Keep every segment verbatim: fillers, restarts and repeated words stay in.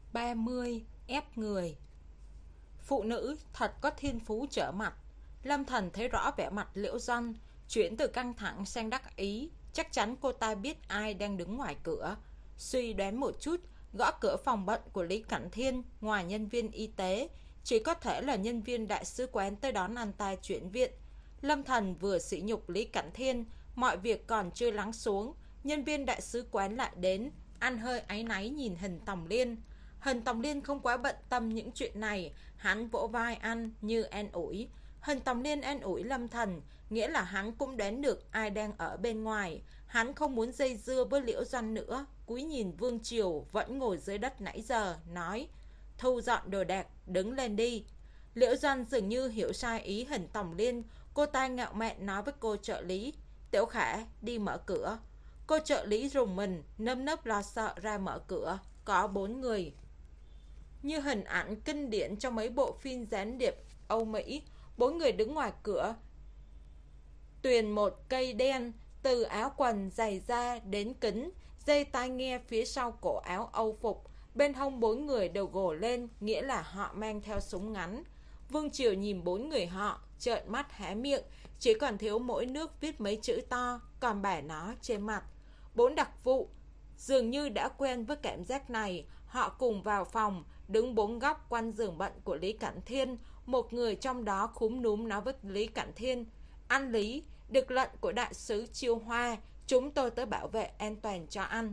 ba mươi. Ép người. Phụ nữ thật có thiên phú trở mặt. Lâm Thần thấy rõ vẻ mặt Liễu Doanh, chuyển từ căng thẳng sang đắc ý. Chắc chắn cô ta biết ai đang đứng ngoài cửa. Suy đoán một chút, gõ cửa phòng bệnh của Lý Cảnh Thiên. Ngoài nhân viên y tế, chỉ có thể là nhân viên đại sứ quán tới đón anh ta chuyển viện. Lâm Thần vừa sỉ nhục Lý Cảnh Thiên, mọi việc còn chưa lắng xuống, nhân viên đại sứ quán lại đến. Anh hơi áy náy nhìn Hình Tòng Liên. Hình Tòng Liên không quá bận tâm những chuyện này, hắn vỗ vai anh như an ủi. Hình Tòng Liên an ủi Lâm Thần, nghĩa là hắn cũng đoán được ai đang ở bên ngoài. Hắn không muốn dây dưa với Liễu Doanh nữa, cúi nhìn Vương Triều vẫn ngồi dưới đất nãy giờ, nói: thu dọn đồ đạc, đứng lên đi. Liễu Doanh dường như hiểu sai ý Hình Tòng Liên, cô ta ngạo mạn nói với cô trợ lý: Tiểu Khả, đi mở cửa. Cô trợ lý rùng mình, nơm nớp lo sợ ra mở cửa. Có bốn người, như hình ảnh kinh điển trong mấy bộ phim gián điệp Âu Mỹ. Bốn người đứng ngoài cửa, tuyền một cây đen, từ áo quần, giày da đến kính, dây tai nghe phía sau cổ áo Âu phục. Bên hông bốn người đều gồ lên, nghĩa là họ mang theo súng ngắn. Vương Triều nhìn bốn người họ, trợn mắt há miệng, chỉ còn thiếu mỗi nước viết mấy chữ to, còn bẻ nó trên mặt. Bốn đặc vụ dường như đã quen với cảm giác này. Họ cùng vào phòng, đứng bốn góc quanh giường bệnh của Lý Cảnh Thiên. Một người trong đó khúm núm nói với Lý Cảnh Thiên: anh Lý, được lệnh của đại sứ Chiêu Hoa, chúng tôi tới bảo vệ an toàn cho anh.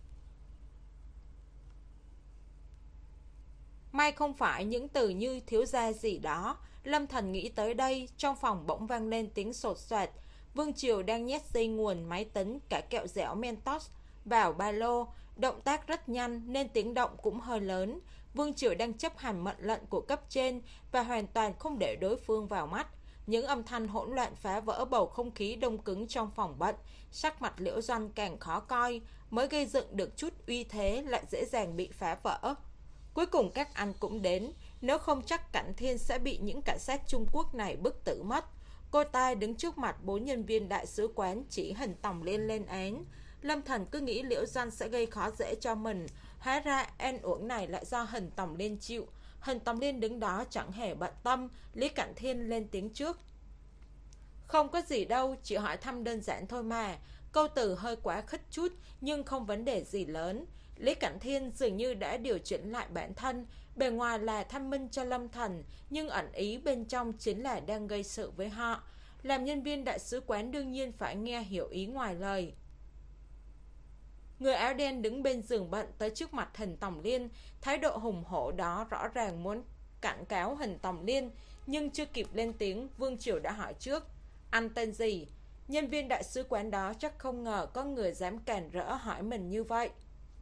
May không phải những từ như thiếu gia gì đó. Lâm Thần nghĩ tới đây, trong phòng bỗng vang lên tiếng sột soạt. Vương Triều đang nhét dây nguồn, máy tính, cả kẹo dẻo Mentos vào ba lô. Động tác rất nhanh nên tiếng động cũng hơi lớn. Vương Triều đang chấp hành mệnh lệnh của cấp trên và hoàn toàn không để đối phương vào mắt. Những âm thanh hỗn loạn phá vỡ bầu không khí đông cứng trong phòng bệnh. Sắc mặt Liễu Doanh càng khó coi, mới gây dựng được chút uy thế lại dễ dàng bị phá vỡ. Cuối cùng các anh cũng đến, nếu không chắc Cảnh Thiên sẽ bị những cảnh sát Trung Quốc này bức tử mất. Cô ta đứng trước mặt bốn nhân viên đại sứ quán, chỉ Hình Tòng Liên lên án. Lâm Thần cứ nghĩ Liễu Doanh sẽ gây khó dễ cho mình, hóa ra an uổng này lại do Hình Tòng Liên chịu. Hình Tòng Liên đứng đó chẳng hề bận tâm. Lý Cảnh Thiên lên tiếng trước: không có gì đâu, chỉ hỏi thăm đơn giản thôi mà. Câu từ hơi quá khích chút, nhưng không vấn đề gì lớn. Lý Cảnh Thiên dường như đã điều chỉnh lại bản thân. Bề ngoài là thanh minh cho Lâm Thần, nhưng ẩn ý bên trong chính là đang gây sự với họ. Làm nhân viên đại sứ quán đương nhiên phải nghe hiểu ý ngoài lời. Người áo đen đứng bên giường bệnh tới trước mặt Hình Tòng Liên, thái độ hùng hổ đó rõ ràng muốn cảnh cáo Hình Tòng Liên, nhưng chưa kịp lên tiếng, Vương Triều đã hỏi trước: anh tên gì? Nhân viên đại sứ quán đó chắc không ngờ có người dám cản rỡ hỏi mình như vậy.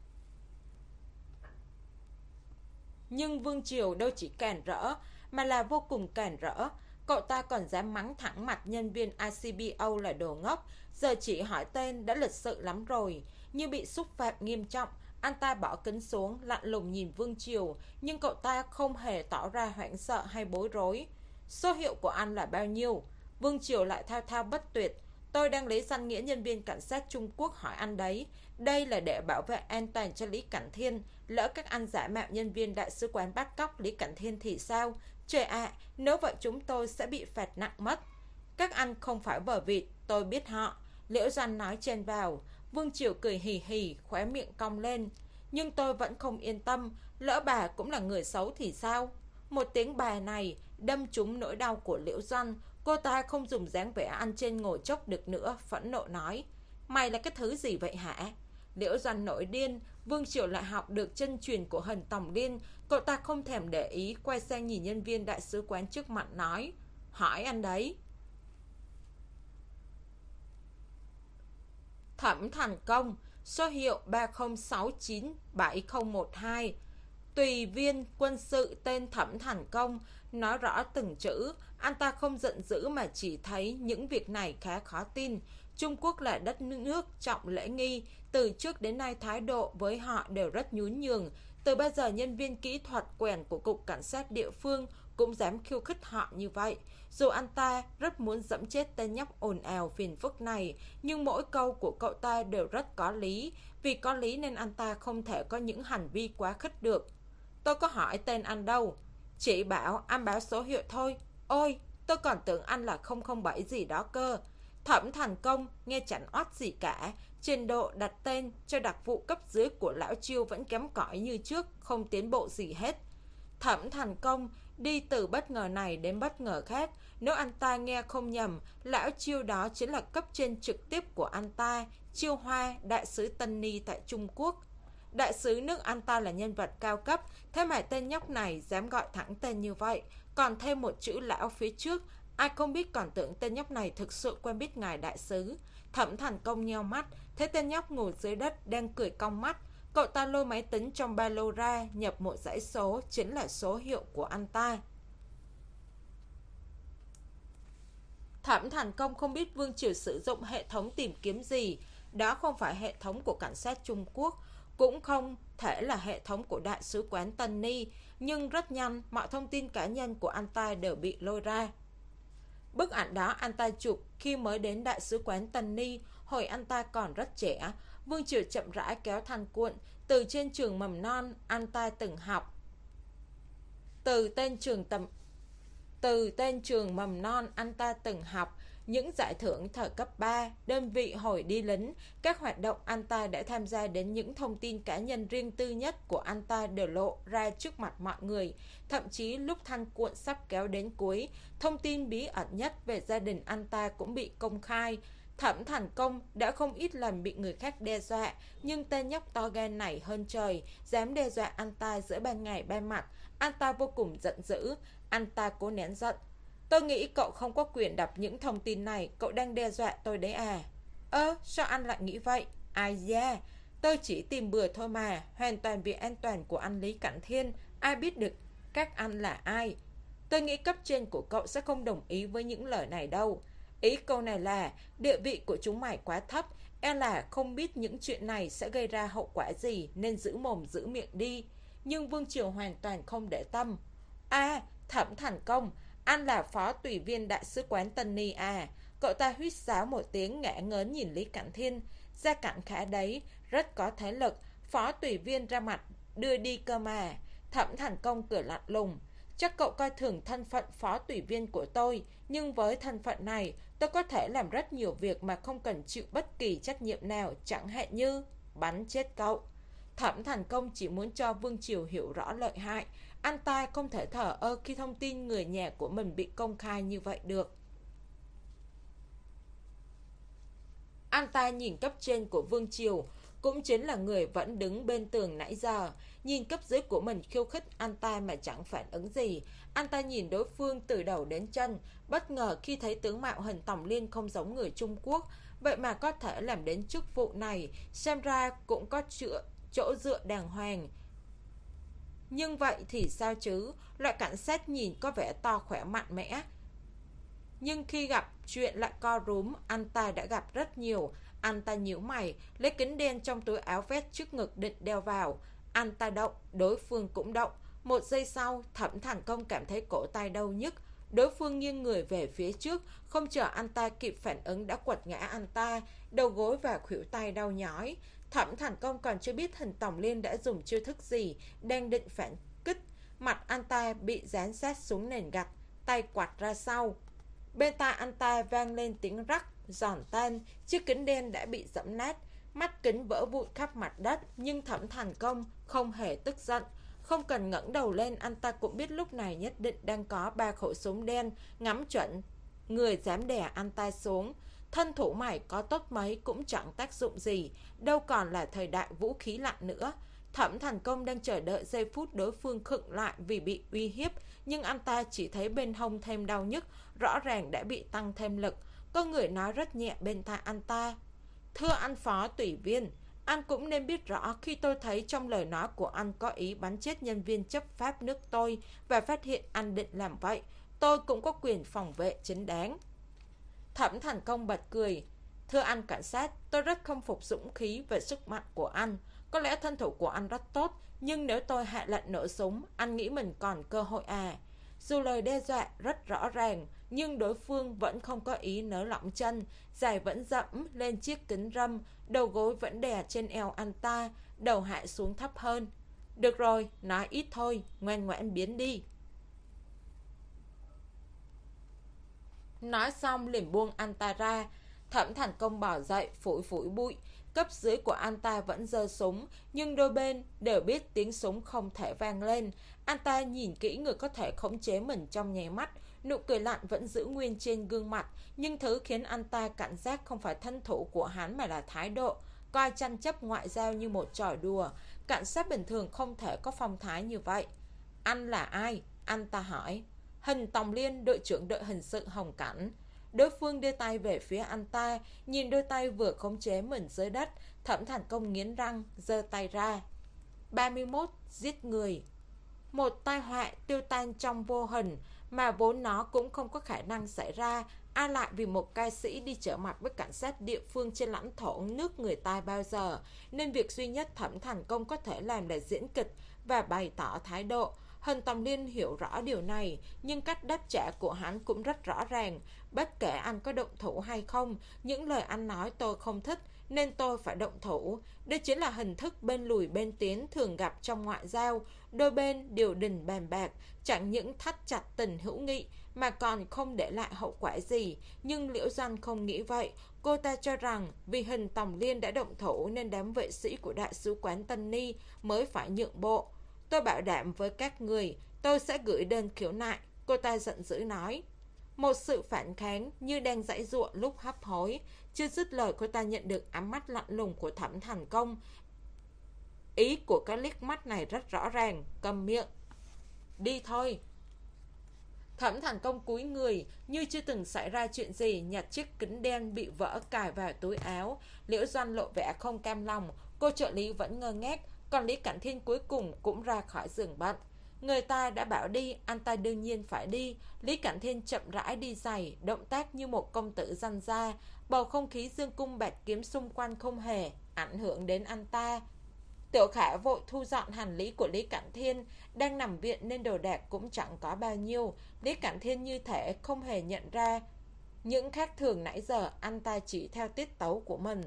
Nhưng Vương Triều đâu chỉ cản rỡ, mà là vô cùng cản rỡ. Cậu ta còn dám mắng thẳng mặt nhân viên i xê bê o là đồ ngốc. Giờ chỉ hỏi tên đã lịch sự lắm rồi. Như bị xúc phạm nghiêm trọng, anh ta bỏ kính xuống, lạnh lùng nhìn Vương Triều. Nhưng cậu ta không hề tỏ ra hoảng sợ hay bối rối. Số hiệu của anh là bao nhiêu? Vương Triều lại thao thao bất tuyệt: tôi đang lấy danh nghĩa nhân viên cảnh sát Trung Quốc hỏi anh đấy. Đây là để bảo vệ an toàn cho Lý Cảnh Thiên. Lỡ các anh giả mạo nhân viên đại sứ quán bắt cóc Lý Cảnh Thiên thì sao? Trời ạ, à, nếu vậy chúng tôi sẽ bị phạt nặng mất. Các anh không phải bờ vịt, tôi biết họ. Liễu Doanh nói chen vào. Vương Triều cười hì hì, khóe miệng cong lên. Nhưng tôi vẫn không yên tâm, lỡ bà cũng là người xấu thì sao? Một tiếng bà này đâm trúng nỗi đau của Liễu Doanh. Cô ta không dùng dáng vẻ ăn trên ngồi chốc được nữa, phẫn nộ nói: mày là cái thứ gì vậy hả? Liễu Doanh nổi điên. Vương Triều lại học được chân truyền của Hình Tòng Liên. Cậu ta không thèm để ý, quay sang nhìn nhân viên đại sứ quán trước mặt nói: hỏi anh đấy. Thẩm Thành Công, số hiệu ba không sáu chín bảy không một hai, tùy viên quân sự tên Thẩm Thành Công. Nói rõ từng chữ, anh ta không giận dữ mà chỉ thấy những việc này khá khó tin. Trung Quốc là đất nước trọng lễ nghi, từ trước đến nay thái độ với họ đều rất nhún nhường. Từ bao giờ nhân viên kỹ thuật quèn của cục cảnh sát địa phương cũng dám khiêu khích họ như vậy. Dù anh ta rất muốn dẫm chết tên nhóc ồn ào phiền phức này, nhưng mỗi câu của cậu ta đều rất có lý. Vì có lý nên anh ta không thể có những hành vi quá khích được. Tôi có hỏi tên anh đâu. Chỉ bảo anh báo số hiệu thôi. Ôi, tôi còn tưởng anh là không không bảy gì đó cơ. Thẩm Thành Công nghe chẳng oát gì cả. Trình độ đặt tên cho đặc vụ cấp dưới của lão Chiêu vẫn kém cỏi như trước, không tiến bộ gì hết. Thẩm Thành Công đi từ bất ngờ này đến bất ngờ khác. Nếu anh ta nghe không nhầm, lão Chiêu đó chính là cấp trên trực tiếp của anh ta, Chiêu Hoa, đại sứ Tân Ni tại Trung Quốc. Đại sứ nước anh ta là nhân vật cao cấp, thế mà tên nhóc này dám gọi thẳng tên như vậy, còn thêm một chữ lão phía trước. Ai không biết còn tưởng tên nhóc này thực sự quen biết ngài đại sứ. Thẩm Thành Công nheo mắt, thấy tên nhóc ngồi dưới đất đang cười cong mắt. Cậu ta lôi máy tính trong ba lô ra, nhập một dãy số, chính là số hiệu của anh ta. Thẩm Thành Công không biết Vương Triều sử dụng hệ thống tìm kiếm gì. Đó không phải hệ thống của cảnh sát Trung Quốc, cũng không thể là hệ thống của đại sứ quán Tân Ni. Nhưng rất nhanh, mọi thông tin cá nhân của anh ta đều bị lôi ra. Bức ảnh đó anh ta chụp khi mới đến đại sứ quán Tân Ni, hồi anh ta còn rất trẻ. Vương Triều chậm rãi kéo thanh cuộn từ trên trường mầm non anh ta từng học. Từ tên trường tầm Từ tên trường mầm non anh ta từng học, những giải thưởng thời cấp ba, đơn vị hồi đi lính, các hoạt động anh ta đã tham gia đến, những thông tin cá nhân riêng tư nhất của anh ta đều lộ ra trước mặt mọi người. Thậm chí lúc thanh cuộn sắp kéo đến cuối, thông tin bí ẩn nhất về gia đình anh ta cũng bị công khai. Thẩm Thành Công đã không ít lần bị người khác đe dọa, nhưng tên nhóc to gan này hơn trời, dám đe dọa anh ta giữa ban ngày ban mặt. Anh ta vô cùng giận dữ, anh ta cố nén giận. Tôi nghĩ cậu không có quyền đọc những thông tin này, cậu đang đe dọa tôi đấy à? Ơ, sao anh lại nghĩ vậy? Ai da, tôi chỉ tìm bừa thôi mà, hoàn toàn vì an toàn của anh Lý Cảnh Thiên, ai biết được các anh là ai. Tôi nghĩ cấp trên của cậu sẽ không đồng ý với những lời này đâu. Ý câu này là địa vị của chúng mày quá thấp, e là không biết những chuyện này sẽ gây ra hậu quả gì nên giữ mồm giữ miệng đi. Nhưng Vương Triều hoàn toàn không để tâm. À, Thẩm Thành Công, anh là phó tùy viên đại sứ quán Tân Ni à? Cậu ta huýt sáo một tiếng ngã ngớn nhìn Lý Cảnh Thiên. Gia cảnh khá đấy, rất có thế lực, phó tùy viên ra mặt đưa đi cơ mà. Thẩm Thành Công cười lạnh lùng. Chắc cậu coi thường thân phận phó tùy viên của tôi, nhưng với thân phận này, tôi có thể làm rất nhiều việc mà không cần chịu bất kỳ trách nhiệm nào, chẳng hạn như bắn chết cậu. Thẩm Thành Công chỉ muốn cho Vương Triều hiểu rõ lợi hại. Anh ta không thể thờ ơ khi thông tin người nhà của mình bị công khai như vậy được. Anh ta nhìn cấp trên của Vương Triều, cũng chính là người vẫn đứng bên tường nãy giờ. Nhìn cấp dưới của mình khiêu khích anh ta mà chẳng phản ứng gì. Anh ta nhìn đối phương từ đầu đến chân, bất ngờ khi thấy tướng mạo hình Tòng Liên không giống người Trung Quốc. Vậy mà có thể làm đến chức vụ này, xem ra cũng có chữa, chỗ dựa đàng hoàng. Nhưng vậy thì sao chứ? Loại cảnh sát nhìn có vẻ to khỏe mạnh mẽ, nhưng khi gặp chuyện lại co rúm. Anh ta đã gặp rất nhiều. Anh ta nhíu mày, lấy kính đen trong túi áo vest trước ngực định đeo vào. Anh ta động, đối phương cũng động. Một giây sau, Thẩm Thành Công cảm thấy cổ tay đau nhức. Đối phương nghiêng người về phía trước, không chờ anh ta kịp phản ứng đã quật ngã anh ta, đầu gối và khuỷu tay đau nhói. Thẩm Thành Công còn chưa biết hình Tòng Liên đã dùng chiêu thức gì, đang định phản kích, mặt anh ta bị dán sát xuống nền gạch, tay quạt ra sau. Bên tai anh ta vang lên tiếng rắc, giòn tan, chiếc kính đen đã bị dẫm nát, mắt kính vỡ vụn khắp mặt đất. Nhưng Thẩm Thành Công không hề tức giận. Không cần ngẩng đầu lên, anh ta cũng biết lúc này nhất định đang có ba khẩu súng đen ngắm chuẩn người dám đè anh ta xuống. Thân thủ mày có tốt mấy cũng chẳng tác dụng gì, đâu còn là thời đại vũ khí lạnh nữa. Thẩm Thành Công đang chờ đợi giây phút đối phương khựng lại vì bị uy hiếp, nhưng anh ta chỉ thấy bên hông thêm đau nhức, rõ ràng đã bị tăng thêm lực. Có người nói rất nhẹ bên tai anh ta: "Thưa anh phó tùy viên, anh cũng nên biết rõ khi tôi thấy trong lời nói của anh có ý bắn chết nhân viên chấp pháp nước tôi và phát hiện anh định làm vậy, tôi cũng có quyền phòng vệ chính đáng." Thẩm Thành Công bật cười: "Thưa anh cảnh sát, tôi rất không phục dũng khí và sức mạnh của anh. Có lẽ thân thủ của anh rất tốt, nhưng nếu tôi hạ lệnh nổ súng, anh nghĩ mình còn cơ hội à?" Dù lời đe dọa rất rõ ràng, nhưng đối phương vẫn không có ý nới lỏng chân, giày vẫn dẫm lên chiếc kính râm, đầu gối vẫn đè trên eo anh ta, đầu hạ xuống thấp hơn. Được rồi, nói ít thôi, ngoan ngoãn biến đi. Nói xong liền buông anh ta ra. Thẩm Thành Công bỏ dậy, phủi phủi bụi. Cấp dưới của anh ta vẫn giơ súng, nhưng đôi bên đều biết tiếng súng không thể vang lên. Anh ta nhìn kỹ người có thể khống chế mình trong nháy mắt. Nụ cười lạnh vẫn giữ nguyên trên gương mặt, nhưng thứ khiến anh ta cảnh giác không phải thân thủ của hắn mà là thái độ, coi tranh chấp ngoại giao như một trò đùa. Cảnh sát bình thường không thể có phong thái như vậy. Anh là ai? Anh ta hỏi. Hình Tòng Liên, đội trưởng đội hình sự Hồng Cảnh. Đối phương đưa tay về phía anh ta, nhìn đôi tay vừa khống chế mình dưới đất. Thẩm Thành Công nghiến răng, giơ tay ra. ba mươi mốt, giết người. Một tai họa tiêu tan trong vô hình, mà vốn nó cũng không có khả năng xảy ra. Ai lại vì một ca sĩ đi trở mặt với cảnh sát địa phương trên lãnh thổ nước người ta bao giờ. Nên việc duy nhất Thẩm Thành Công có thể làm là diễn kịch và bày tỏ thái độ. Hình Tòng Liên hiểu rõ điều này, nhưng cách đáp trả của hắn cũng rất rõ ràng. Bất kể anh có động thủ hay không, những lời anh nói tôi không thích, nên tôi phải động thủ. Đây chính là hình thức bên lùi bên tiến thường gặp trong ngoại giao. Đôi bên điều đình bàn bạc, chẳng những thắt chặt tình hữu nghị mà còn không để lại hậu quả gì. Nhưng Liễu Doanh không nghĩ vậy. Cô ta cho rằng vì Hình Tòng Liên đã động thủ nên đám vệ sĩ của Đại sứ quán Tân Ni mới phải nhượng bộ. Tôi bảo đảm với các người, tôi sẽ gửi đơn khiếu nại, cô ta giận dữ nói. Một sự phản kháng như đang giãy giụa lúc hấp hối. Chưa dứt lời, cô ta nhận được ánh mắt lạnh lùng của Thẩm Thành Công. Ý của cái liếc mắt này rất rõ ràng, cầm miệng. Đi thôi. Thẩm Thành Công cúi người, như chưa từng xảy ra chuyện gì, nhặt chiếc kính đen bị vỡ cài vào túi áo. Liễu Doanh lộ vẻ không cam lòng, cô trợ lý vẫn ngơ ngác, còn Lý Cảnh Thiên cuối cùng cũng ra khỏi giường bệnh. Người ta đã bảo đi, anh ta đương nhiên phải đi. Lý Cảnh Thiên chậm rãi đi giày, động tác như một công tử danh gia. Bầu không khí dương cung bạt kiếm xung quanh không hề ảnh hưởng đến anh ta. Tiểu Khả vội thu dọn hành lý của Lý Cảnh Thiên, đang nằm viện nên đồ đạc cũng chẳng có bao nhiêu. Lý Cảnh Thiên như thể không hề nhận ra những khác thường nãy giờ, anh ta chỉ theo tiết tấu của mình.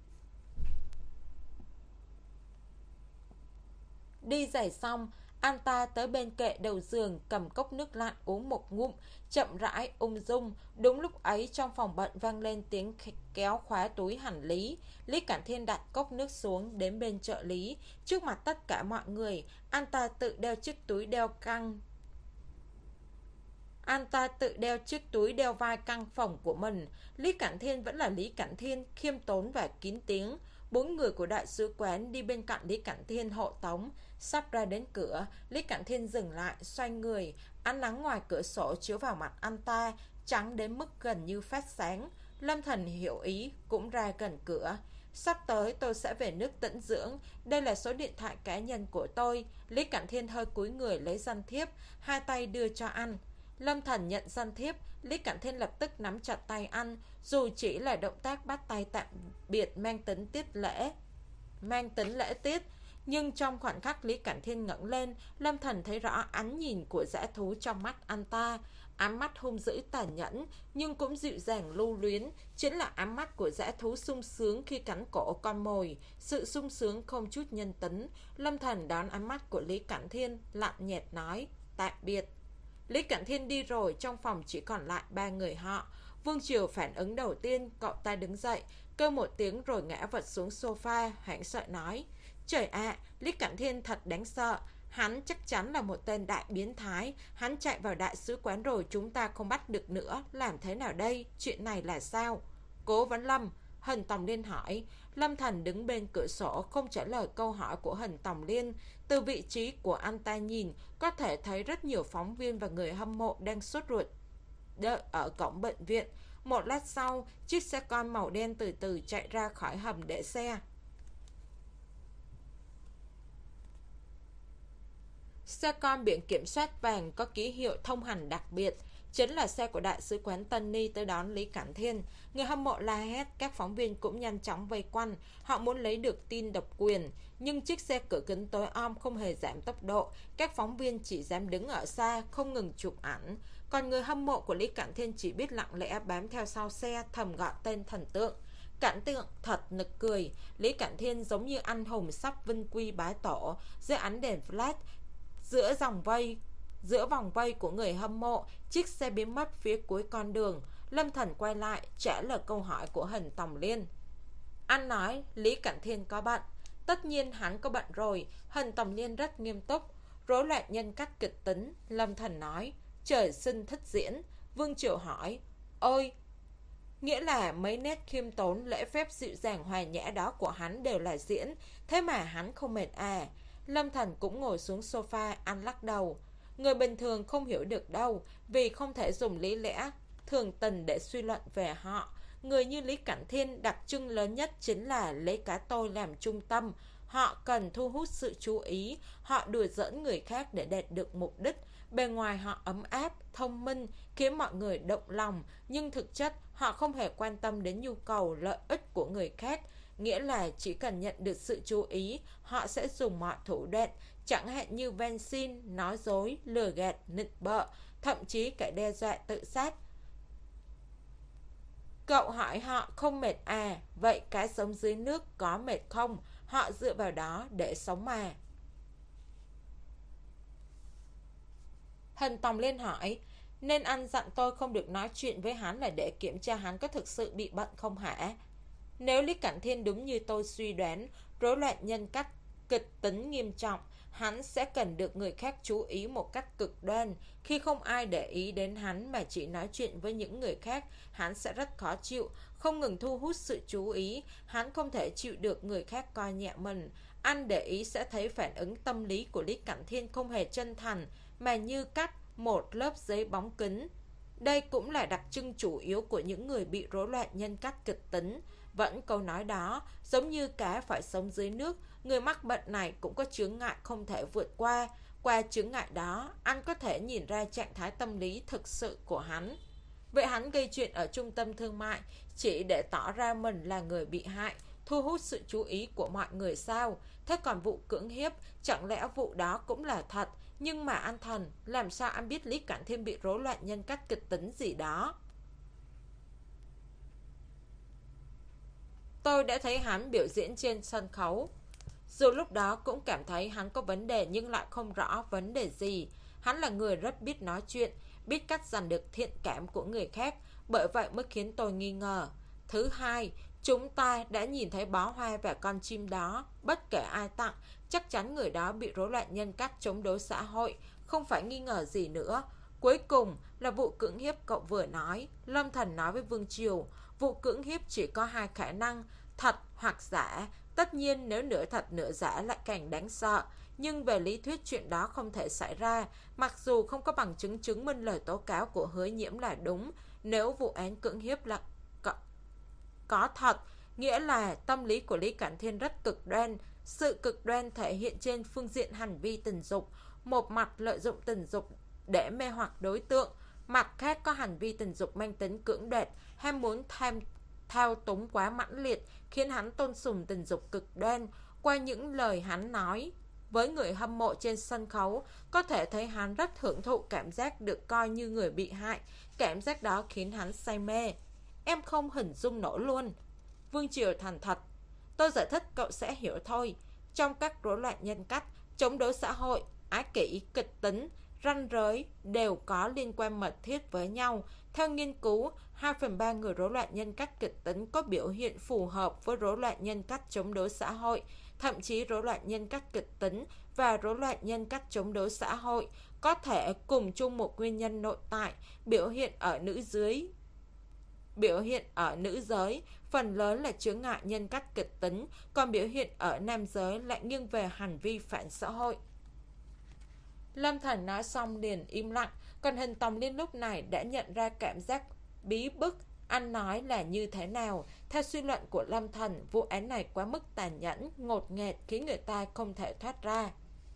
Đi giày xong, anh ta tới bên kệ đầu giường, cầm cốc nước lạnh uống một ngụm, chậm rãi ung dung. Đúng lúc ấy trong phòng bệnh vang lên tiếng kéo khóa túi hành lý. Lý Cảnh Thiên đặt cốc nước xuống, đến bên trợ lý. Trước mặt tất cả mọi người, anh ta tự đeo chiếc túi đeo căng. Anh ta tự đeo chiếc túi đeo vai căng phồng của mình. Lý Cảnh Thiên vẫn là Lý Cảnh Thiên, khiêm tốn và kín tiếng. Bốn người của đại sứ quán đi bên cạnh Lý Cảnh Thiên hộ tống. Sắp ra đến cửa, Lý Cảnh Thiên dừng lại, xoay người. Ánh nắng ngoài cửa sổ chiếu vào mặt anh ta, trắng đến mức gần như phát sáng. Lâm Thần hiểu ý, cũng ra gần cửa. Sắp tới tôi sẽ về nước tĩnh dưỡng. Đây là số điện thoại cá nhân của tôi. Lý Cảnh Thiên hơi cúi người lấy danh thiếp, hai tay đưa cho anh. Lâm Thần nhận danh thiếp, Lý Cảnh Thiên lập tức nắm chặt tay anh. Dù chỉ là động tác bắt tay tạm biệt mang tính tiết lễ Mang tính lễ tiết, nhưng trong khoảnh khắc Lý Cảnh Thiên ngẩng lên, Lâm Thần thấy rõ ánh nhìn của dã thú trong mắt anh ta. Ánh mắt hung dữ tàn nhẫn, nhưng cũng dịu dàng lưu luyến. Chính là ánh mắt của dã thú sung sướng khi cắn cổ con mồi. Sự sung sướng không chút nhân tính. Lâm Thần đón ánh mắt của Lý Cảnh Thiên, lạnh nhạt nói tạm biệt. Lý Cảnh Thiên đi rồi, trong phòng chỉ còn lại ba người họ. Vương Triều phản ứng đầu tiên, cậu ta đứng dậy, kêu một tiếng rồi ngã vật xuống sofa, hoảng sợ nói. Trời ạ, à, Lý Cảnh Thiên thật đáng sợ. Hắn chắc chắn là một tên đại biến thái. Hắn chạy vào đại sứ quán rồi, chúng ta không bắt được nữa. Làm thế nào đây? Chuyện này là sao? Cố vấn Lâm, Hình Tòng Liên hỏi. Lâm Thần đứng bên cửa sổ, không trả lời câu hỏi của Hình Tòng Liên. Từ vị trí của anh ta nhìn, có thể thấy rất nhiều phóng viên và người hâm mộ đang sốt ruột đợi ở cổng bệnh viện. Một lát sau, chiếc xe con màu đen từ từ chạy ra khỏi hầm để xe. Xe con biển kiểm soát vàng có ký hiệu thông hành đặc biệt, chính là xe của đại sứ quán Tân Ni tới đón Lý Cảnh Thiên. Người hâm mộ la hét, các phóng viên cũng nhanh chóng vây quanh. Họ muốn lấy được tin độc quyền, nhưng chiếc xe cửa kính tối om không hề giảm tốc độ. Các phóng viên chỉ dám đứng ở xa, không ngừng chụp ảnh. Còn người hâm mộ của Lý Cảnh Thiên chỉ biết lặng lẽ bám theo sau xe, thầm gọi tên thần tượng. Cảnh tượng thật nực cười. Lý Cảnh Thiên giống như anh hùng sắp vinh quy bái tổ dưới ánh đèn flash, giữa dòng vây giữa vòng vây của người hâm mộ. Chiếc xe biến mất phía cuối con đường. Lâm Thần quay lại trả lời câu hỏi của Hình Tòng Liên. Anh nói Lý Cảnh Thiên có bận. Tất nhiên hắn có bận rồi. Hình Tòng Liên rất nghiêm túc. Rối loạn nhân cách kịch tính. Lâm Thần nói trời sinh thích diễn. Vương Triều hỏi ôi, nghĩa là mấy nét khiêm tốn, lễ phép dịu dàng hòa nhã đó của hắn đều là diễn, thế mà hắn không mệt à? Lâm Thần cũng ngồi xuống sofa, ăn lắc đầu. Người bình thường không hiểu được đâu, vì không thể dùng lý lẽ thường tình để suy luận về họ. Người như Lý Cảnh Thiên đặc trưng lớn nhất chính là lấy cái tôi làm trung tâm. Họ cần thu hút sự chú ý, họ đùa giỡn người khác để đạt được mục đích. Bề ngoài họ ấm áp, thông minh, khiến mọi người động lòng, nhưng thực chất họ không hề quan tâm đến nhu cầu, lợi ích của người khác. Nghĩa là chỉ cần nhận được sự chú ý, họ sẽ dùng mọi thủ đoạn, chẳng hạn như van xin, nói dối, lừa gạt, nịnh bợ, thậm chí cả đe dọa tự sát. Cậu hỏi họ không mệt à? Vậy cái sống dưới nước có mệt không? Họ dựa vào đó để sống mà. Hình Tòng Liên hỏi, nên anh dặn tôi không được nói chuyện với hắn là để kiểm tra hắn có thực sự bị bận không hả? Nếu Lý Cảnh Thiên đúng như tôi suy đoán, rối loạn nhân cách kịch tính nghiêm trọng, hắn sẽ cần được người khác chú ý một cách cực đoan. Khi không ai để ý đến hắn mà chỉ nói chuyện với những người khác, hắn sẽ rất khó chịu, không ngừng thu hút sự chú ý. Hắn không thể chịu được người khác coi nhẹ mình. Anh để ý sẽ thấy phản ứng tâm lý của Lý Cảnh Thiên không hề chân thành, mà như cắt một lớp giấy bóng kính. Đây cũng là đặc trưng chủ yếu của những người bị rối loạn nhân cách kịch tính. Vẫn câu nói đó, giống như cá phải sống dưới nước, người mắc bệnh này cũng có chướng ngại không thể vượt qua. Qua chướng ngại đó, anh có thể nhìn ra trạng thái tâm lý thực sự của hắn. Vậy hắn gây chuyện ở trung tâm thương mại chỉ để tỏ ra mình là người bị hại, thu hút sự chú ý của mọi người sao? Thế còn vụ cưỡng hiếp, chẳng lẽ vụ đó cũng là thật? Nhưng mà anh Thần, làm sao anh biết Lý Cảnh Thiên bị rối loạn nhân cách kịch tính gì đó? Tôi đã thấy hắn biểu diễn trên sân khấu. Dù lúc đó cũng cảm thấy hắn có vấn đề nhưng lại không rõ vấn đề gì. Hắn là người rất biết nói chuyện, biết cách giành được thiện cảm của người khác, bởi vậy mới khiến tôi nghi ngờ. Thứ hai, chúng ta đã nhìn thấy bó hoa và con chim đó, bất kể ai tặng, chắc chắn người đó bị rối loạn nhân cách chống đối xã hội, không phải nghi ngờ gì nữa. Cuối cùng là vụ cưỡng hiếp cậu vừa nói. Lâm Thần nói với Vương Triều, vụ cưỡng hiếp chỉ có hai khả năng, thật hoặc giả. Tất nhiên nếu nửa thật nửa giả lại càng đáng sợ, nhưng về lý thuyết chuyện đó không thể xảy ra. Mặc dù không có bằng chứng chứng minh lời tố cáo của Hứa Nhiễm là đúng, nếu vụ án cưỡng hiếp là có, có thật, nghĩa là tâm lý của Lý Cảnh Thiên rất cực đoan. Sự cực đoan thể hiện trên phương diện hành vi tình dục, một mặt lợi dụng tình dục để mê hoặc đối tượng, mặt khác có hành vi tình dục mang tính cưỡng đoạt, ham muốn tham thao túng quá mãnh liệt, khiến hắn tôn sùng tình dục cực đoan. Qua những lời hắn nói với người hâm mộ trên sân khấu, có thể thấy hắn rất hưởng thụ cảm giác được coi như người bị hại. Cảm giác đó khiến hắn say mê. Em không hình dung nổi luôn. Vương Triều thành thật, tôi giải thích cậu sẽ hiểu thôi. Trong các rối loạn nhân cách, chống đối xã hội, ái kỷ, kịch tính, ranh giới đều có liên quan mật thiết với nhau. Theo nghiên cứu, hai phần ba người rối loạn nhân cách kịch tính có biểu hiện phù hợp với rối loạn nhân cách chống đối xã hội. Thậm chí rối loạn nhân cách kịch tính và rối loạn nhân cách chống đối xã hội có thể cùng chung một nguyên nhân nội tại, biểu hiện ở nữ dưới. Biểu hiện ở nữ giới phần lớn là chướng ngại nhân cách kịch tính, còn biểu hiện ở nam giới lại nghiêng về hành vi phản xã hội. Lâm Thần nói xong liền im lặng, còn Hình Tòng Liên lúc này đã nhận ra cảm giác bí bức anh nói là như thế nào. Theo suy luận của Lâm Thần, vụ án này quá mức tàn nhẫn, ngột ngạt khiến người ta không thể thoát ra.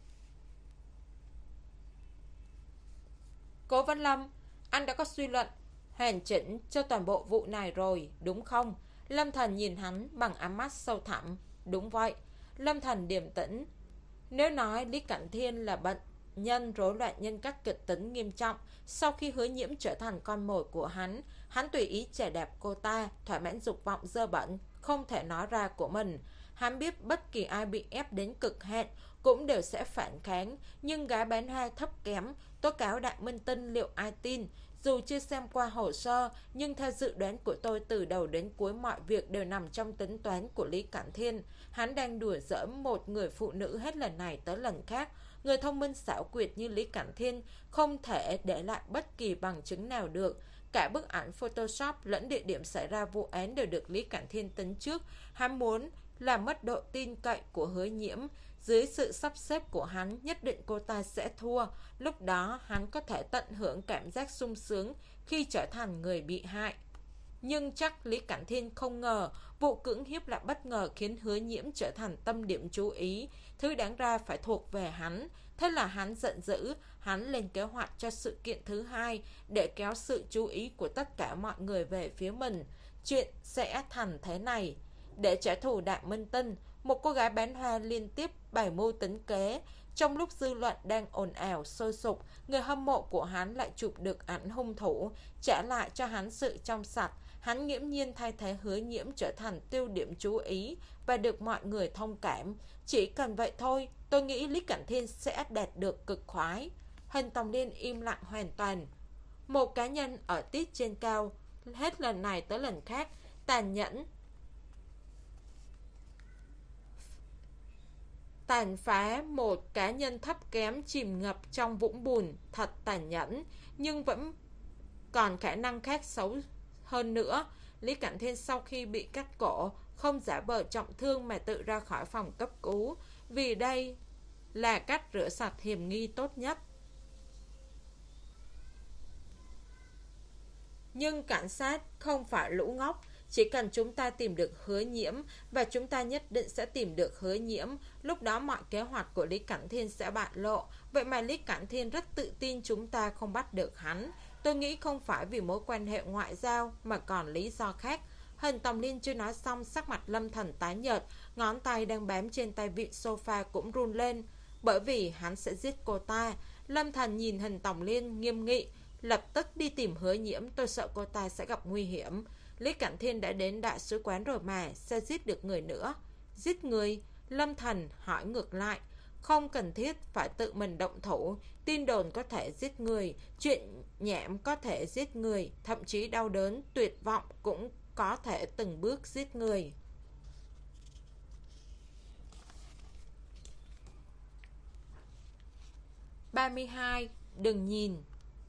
Cố Văn Lâm, anh đã có suy luận hoàn chỉnh cho toàn bộ vụ này rồi, đúng không? Lâm Thần nhìn hắn bằng ánh mắt sâu thẳm. Đúng vậy. Lâm Thần điềm tĩnh. Nếu nói Lý Cảnh Thiên là bệnh nhân rối loạn nhân cách kịch tính nghiêm trọng, sau khi Hứa Nhiễm trở thành con mồi của hắn, hắn tùy ý chèn đạp cô ta, thỏa mãn dục vọng dơ bẩn, không thể nói ra của mình. Hắn biết bất kỳ ai bị ép đến cực hạn cũng đều sẽ phản kháng, nhưng gái bán hoa thấp kém, tố cáo Đặng Minh Tinh liệu ai tin? Dù chưa xem qua hồ sơ, nhưng theo dự đoán của tôi từ đầu đến cuối mọi việc đều nằm trong tính toán của Lý Cản Thiên. Hắn đang đùa giỡn một người phụ nữ hết lần này tới lần khác. Người thông minh xảo quyệt như Lý Cản Thiên không thể để lại bất kỳ bằng chứng nào được. Cả bức ảnh Photoshop lẫn địa điểm xảy ra vụ án đều được Lý Cản Thiên tính trước. Hắn muốn làm mất độ tin cậy của Hứa Nhiễm. Dưới sự sắp xếp của hắn, nhất định cô ta sẽ thua. Lúc đó hắn có thể tận hưởng cảm giác sung sướng khi trở thành người bị hại. Nhưng chắc Lý Cản Thiên không ngờ vụ cưỡng hiếp lại bất ngờ khiến Hứa Nhiễm trở thành tâm điểm chú ý. Thứ đáng ra phải thuộc về hắn. Thế là hắn giận dữ. Hắn lên kế hoạch cho sự kiện thứ hai để kéo sự chú ý của tất cả mọi người về phía mình. Chuyện sẽ thành thế này. Để trả thù Đặng Minh Tinh, một cô gái bán hoa liên tiếp bày mưu tính kế. Trong lúc dư luận đang ồn ào sôi sục, người hâm mộ của hắn lại chụp được ảnh hung thủ, trả lại cho hắn sự trong sạch. Hắn nghiễm nhiên thay thế Hứa Nhiễm trở thành tiêu điểm chú ý và được mọi người thông cảm. Chỉ cần vậy thôi, tôi nghĩ Lý Cản Thiên sẽ đạt được cực khoái. Hình Tòng Liên im lặng hoàn toàn. Một cá nhân ở tít trên cao, hết lần này tới lần khác, tàn nhẫn tàn phá một cá nhân thấp kém chìm ngập trong vũng bùn, thật tàn nhẫn, nhưng vẫn còn khả năng khác xấu hơn nữa. Lý Cản Thiên sau khi bị cắt cổ, không giả vờ trọng thương mà tự ra khỏi phòng cấp cứu, vì đây là cách rửa sạch hiểm nghi tốt nhất. Nhưng cảnh sát không phải lũ ngốc. Chỉ cần chúng ta tìm được Hứa Nhiễm, và chúng ta nhất định sẽ tìm được Hứa Nhiễm, lúc đó mọi kế hoạch của Lý Cản Thiên sẽ bại lộ. Vậy mà Lý Cản Thiên rất tự tin chúng ta không bắt được hắn. Tôi nghĩ không phải vì mối quan hệ ngoại giao mà còn lý do khác. Hình Tòng Liên chưa nói xong, sắc mặt Lâm Thần tái nhợt, ngón tay đang bám trên tay vịn sofa cũng run lên. Bởi vì hắn sẽ giết cô ta. Lâm Thần nhìn Hình Tòng Liên nghiêm nghị, lập tức đi tìm Hứa Nhiễm, tôi sợ cô ta sẽ gặp nguy hiểm. Lý Cản Thiên đã đến đại sứ quán rồi mà, sẽ giết được người nữa. Giết người? Lâm Thần hỏi ngược lại. Không cần thiết phải tự mình động thủ. Tin đồn có thể giết người, chuyện nhảm có thể giết người, thậm chí đau đớn, tuyệt vọng cũng có thể từng bước giết người. ba mươi hai. Đừng nhìn.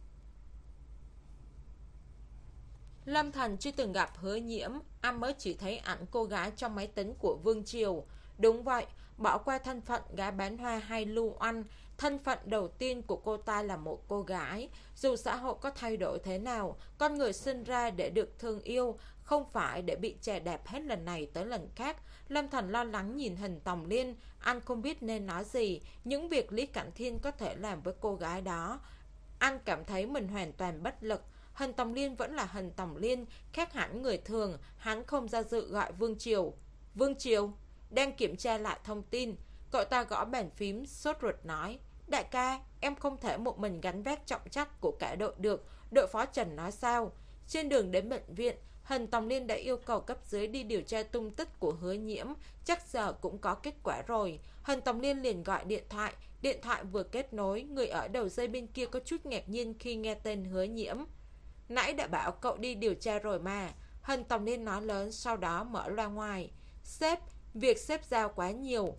Lâm Thần chưa từng gặp Hứa Nhiễm, anh mới chỉ thấy ảnh cô gái trong máy tính của Vương Triều. Đúng vậy, bỏ qua thân phận gái bán hoa hay lưu oanh, thân phận đầu tiên của cô ta là một cô gái. Dù xã hội có thay đổi thế nào, con người sinh ra để được thương yêu, không phải để bị chè đạp hết lần này tới lần khác. Lâm Thần lo lắng nhìn Hình Tòng Liên, anh không biết nên nói gì. Những việc Lý Cản Thiên có thể làm với cô gái đó, anh cảm thấy mình hoàn toàn bất lực. Hình Tòng Liên vẫn là Hình Tòng Liên, khác hẳn người thường. Hắn không do dự gọi Vương Triều. Vương Triều đang kiểm tra lại thông tin. Cậu ta gõ bàn phím, sốt ruột nói, đại ca, em không thể một mình gánh vác trọng trách của cả đội được. Đội phó Trần nói sao? Trên đường đến bệnh viện, Hình Tòng Liên đã yêu cầu cấp dưới đi điều tra tung tích của Hứa Nhiễm. Chắc giờ cũng có kết quả rồi. Hình Tòng Liên liền gọi điện thoại. Điện thoại vừa kết nối, người ở đầu dây bên kia có chút ngạc nhiên khi nghe tên Hứa Nhiễm. Nãy đã bảo cậu đi điều tra rồi mà. Hình Tòng Liên nói lớn, sau đó mở loa ngoài. Sếp, việc sếp giao quá nhiều.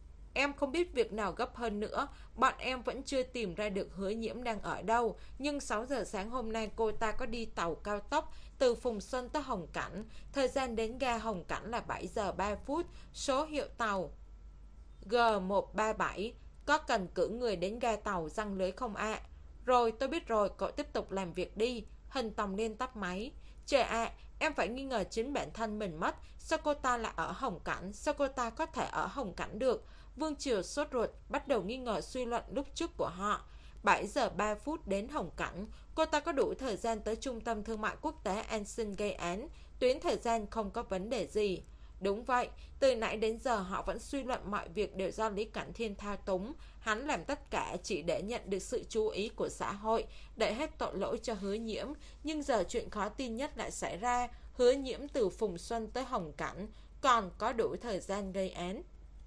Em không biết việc nào gấp hơn nữa. Bọn em vẫn chưa tìm ra được Hứa Nhiễm đang ở đâu. Nhưng sáu giờ sáng hôm nay cô ta có đi tàu cao tốc từ Phùng Xuân tới Hồng Cảnh. Thời gian đến ga Hồng Cảnh là bảy giờ ba phút. Số hiệu tàu G một ba bảy. Có cần cử người đến ga tàu giăng lưới không ạ? À? Rồi, tôi biết rồi, cậu tiếp tục làm việc đi. Hình Tòng Liên tắt máy. Trời ạ, à, em phải nghi ngờ chính bản thân mình mất. Sao cô ta lại ở Hồng Cảnh? Sao cô ta có thể ở Hồng Cảnh được? Vương Triều sốt ruột, bắt đầu nghi ngờ suy luận lúc trước của họ. Bảy giờ ba phút đến Hồng Cảnh, cô ta có đủ thời gian tới trung tâm thương mại quốc tế An Sinh gây án. Tuyến thời gian không có vấn đề gì. Đúng vậy, từ nãy đến giờ họ vẫn suy luận mọi việc đều do Lý Cản Thiên thao túng. Hắn làm tất cả chỉ để nhận được sự chú ý của xã hội, để hết tội lỗi cho Hứa Nhiễm. Nhưng giờ chuyện khó tin nhất lại xảy ra. Hứa Nhiễm từ Phùng Xuân tới Hồng Cảnh còn có đủ thời gian gây án.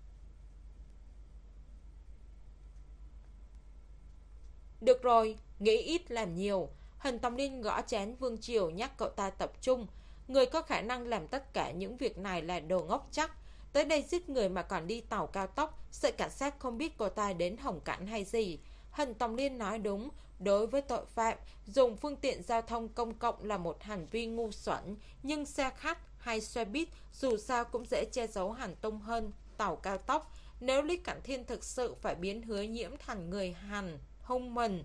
Được rồi, nghĩ ít làm nhiều. Hình Tòng Liên gõ chán Vương Triều, nhắc cậu ta tập trung. Người có khả năng làm tất cả những việc này là đồ ngốc chắc. Tới đây giết người mà còn đi tàu cao tốc, sợ cảnh sát không biết cô ta đến Hồng Cảnh hay gì. Hình Tòng Liên nói đúng, đối với tội phạm, dùng phương tiện giao thông công cộng là một hành vi ngu xuẩn, nhưng xe khách hay xe buýt dù sao cũng dễ che giấu hành tung hơn tàu cao tốc. Nếu Lý Cảnh Thiên thực sự phải biến Hứa Nhiễm thành người hành hung mình,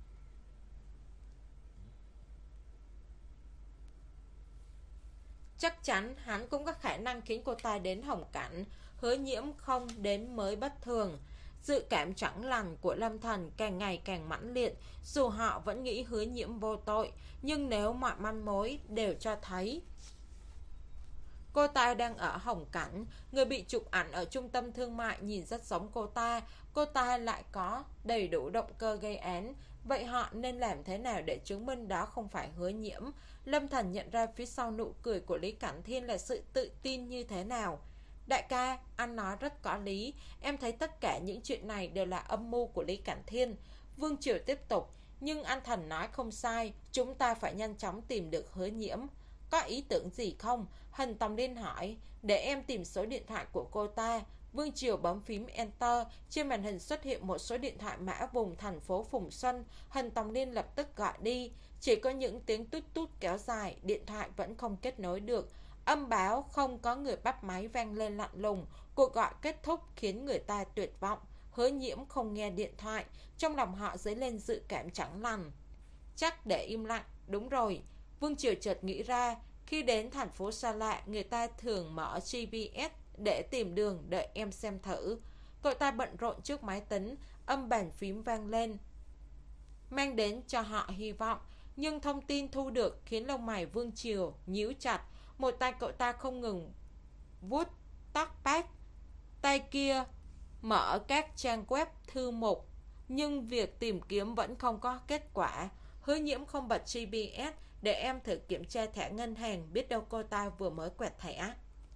chắc chắn hắn cũng có khả năng khiến cô ta đến Hồng Cảnh. Hứa Nhiễm không đến mới bất thường. Dự cảm chẳng lành của Lâm Thần càng ngày càng mãnh liệt. Dù họ vẫn nghĩ Hứa Nhiễm vô tội, nhưng nếu mọi manh mối đều cho thấy cô ta đang ở Hồng Cảnh, người bị chụp ảnh ở trung tâm thương mại nhìn rất giống cô ta, cô ta lại có đầy đủ động cơ gây án. Vậy họ nên làm thế nào để chứng minh đó không phải Hứa Nhiễm? Lâm Thần nhận ra phía sau nụ cười của Lý Cảnh Thiên là sự tự tin như thế nào. Đại ca, anh nói rất có lý. Em thấy tất cả những chuyện này đều là âm mưu của Lý Cảnh Thiên. Vương Triều tiếp tục. Nhưng anh Thần nói không sai, chúng ta phải nhanh chóng tìm được Hứa Nhiễm. Có ý tưởng gì không? Hình Tòng Liên hỏi. Để em tìm số điện thoại của cô ta. Vương Triều bấm phím Enter. Trên màn hình xuất hiện một số điện thoại mã vùng thành phố Phùng Xuân. Hình Tòng Liên lập tức gọi đi. Chỉ có những tiếng tút tút kéo dài, điện thoại vẫn không kết nối được. Âm báo không có người bắt máy vang lên lạnh lùng. Cuộc gọi kết thúc khiến người ta tuyệt vọng. Hứa Nhiễm không nghe điện thoại. Trong lòng họ dấy lên dự cảm chẳng lành. Chắc để im lặng. Đúng rồi. Vương Triều chợt nghĩ ra. Khi đến thành phố xa lạ, người ta thường mở giê pê ét để tìm đường. Đợi em xem thử. Cậu ta bận rộn trước máy tính. Âm bàn phím vang lên, mang đến cho họ hy vọng. Nhưng thông tin thu được khiến lông mày Vương Triều nhíu chặt. Một tay cậu ta không ngừng vuốt tóc pad, tay kia mở các trang web thư mục. Nhưng việc tìm kiếm vẫn không có kết quả. Hứa Nhiễm không bật giê pê ét. Để em thử kiểm tra thẻ ngân hàng. Biết đâu cô ta vừa mới quẹt thẻ.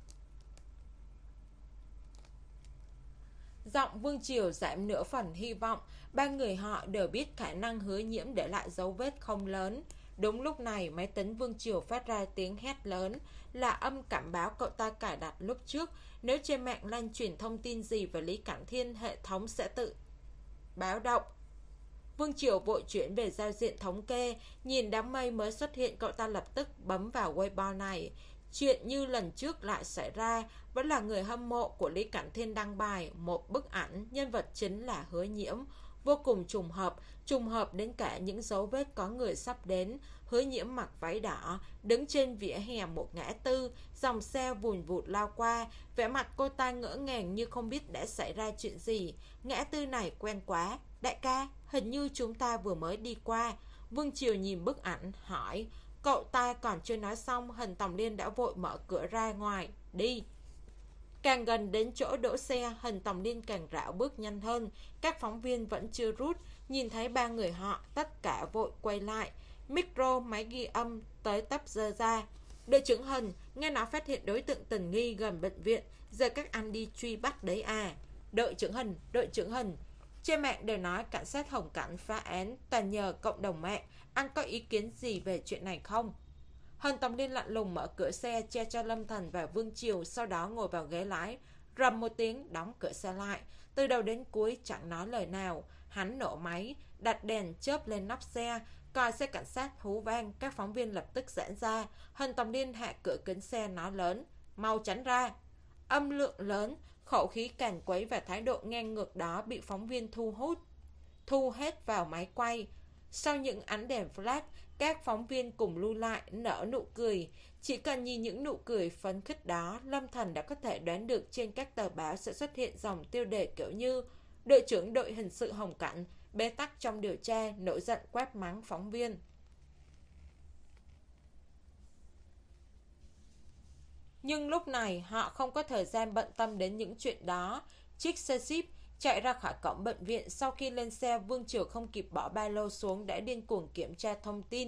Giọng Vương Triều giảm nửa phần hy vọng. Ba người họ đều biết khả năng Hứa Nhiễm để lại dấu vết không lớn. Đúng lúc này máy tính Vương Triều phát ra tiếng hét lớn, là âm cảm báo cậu ta cài đặt lúc trước. Nếu trên mạng lan truyền thông tin gì về Lý Cảnh Thiên, hệ thống sẽ tự báo động. Vương Triều vội chuyển về giao diện thống kê. Nhìn đám mây mới xuất hiện, cậu ta lập tức bấm vào Weibo này. Chuyện như lần trước lại xảy ra. Vẫn là người hâm mộ của Lý Cảnh Thiên đăng bài một bức ảnh, nhân vật chính là Hứa Nhiễm. Vô cùng trùng hợp, trùng hợp đến cả những dấu vết có người sắp đến. Hứa Nhiễm mặc váy đỏ, đứng trên vỉa hè một ngã tư, dòng xe vùn vụt lao qua. Vẻ mặt cô ta ngỡ ngàng như không biết đã xảy ra chuyện gì. Ngã tư này quen quá. Đại ca, hình như chúng ta vừa mới đi qua. Vương Triều nhìn bức ảnh, hỏi. Cậu ta còn chưa nói xong, Hình Tòng Liên đã vội mở cửa ra ngoài. Đi. Càng gần đến chỗ đỗ xe, Hình Tòng Liên càng rảo bước nhanh hơn. Các phóng viên vẫn chưa rút. Nhìn thấy ba người họ, tất cả vội quay lại. Micro, máy ghi âm tới tấp giơ ra. Đội trưởng Hình, nghe nói phát hiện đối tượng tình nghi gần bệnh viện. Giờ các anh đi truy bắt đấy à? Đội trưởng Hình, đội trưởng Hình. Trên mạng đều nói cảnh sát Hồng Cảnh phá án toàn nhờ cộng đồng mạng. Anh có ý kiến gì về chuyện này không? Hình Tòng Liên lạnh lùng mở cửa xe che cho Lâm Thần và Vương Triều, sau đó ngồi vào ghế lái. Rầm một tiếng đóng cửa xe lại. Từ đầu đến cuối chẳng nói lời nào. Hắn nổ máy, đặt đèn chớp lên nóc xe. Còi xe cảnh sát hú vang, các phóng viên lập tức giãn ra. Hình Tòng Liên hạ cửa kính xe nói lớn, mau tránh ra. Âm lượng lớn, khẩu khí càn quấy và thái độ ngang ngược đó bị phóng viên thu hút, thu hết vào máy quay. Sau những ánh đèn flash, các phóng viên cùng lưu lại nở nụ cười. Chỉ cần nhìn những nụ cười phấn khích đó, Lâm Thần đã có thể đoán được trên các tờ báo sẽ xuất hiện dòng tiêu đề kiểu như đội trưởng đội hình sự Hồng Cảnh bế tắc trong điều tra, nổi giận quát mắng phóng viên. Nhưng lúc này họ không có thời gian bận tâm đến những chuyện đó. Chiếc xe Jeep chạy ra khỏi cổng bệnh viện. Sau khi lên xe, Vương Triều không kịp bỏ ba lô xuống đã điên cuồng kiểm tra thông tin.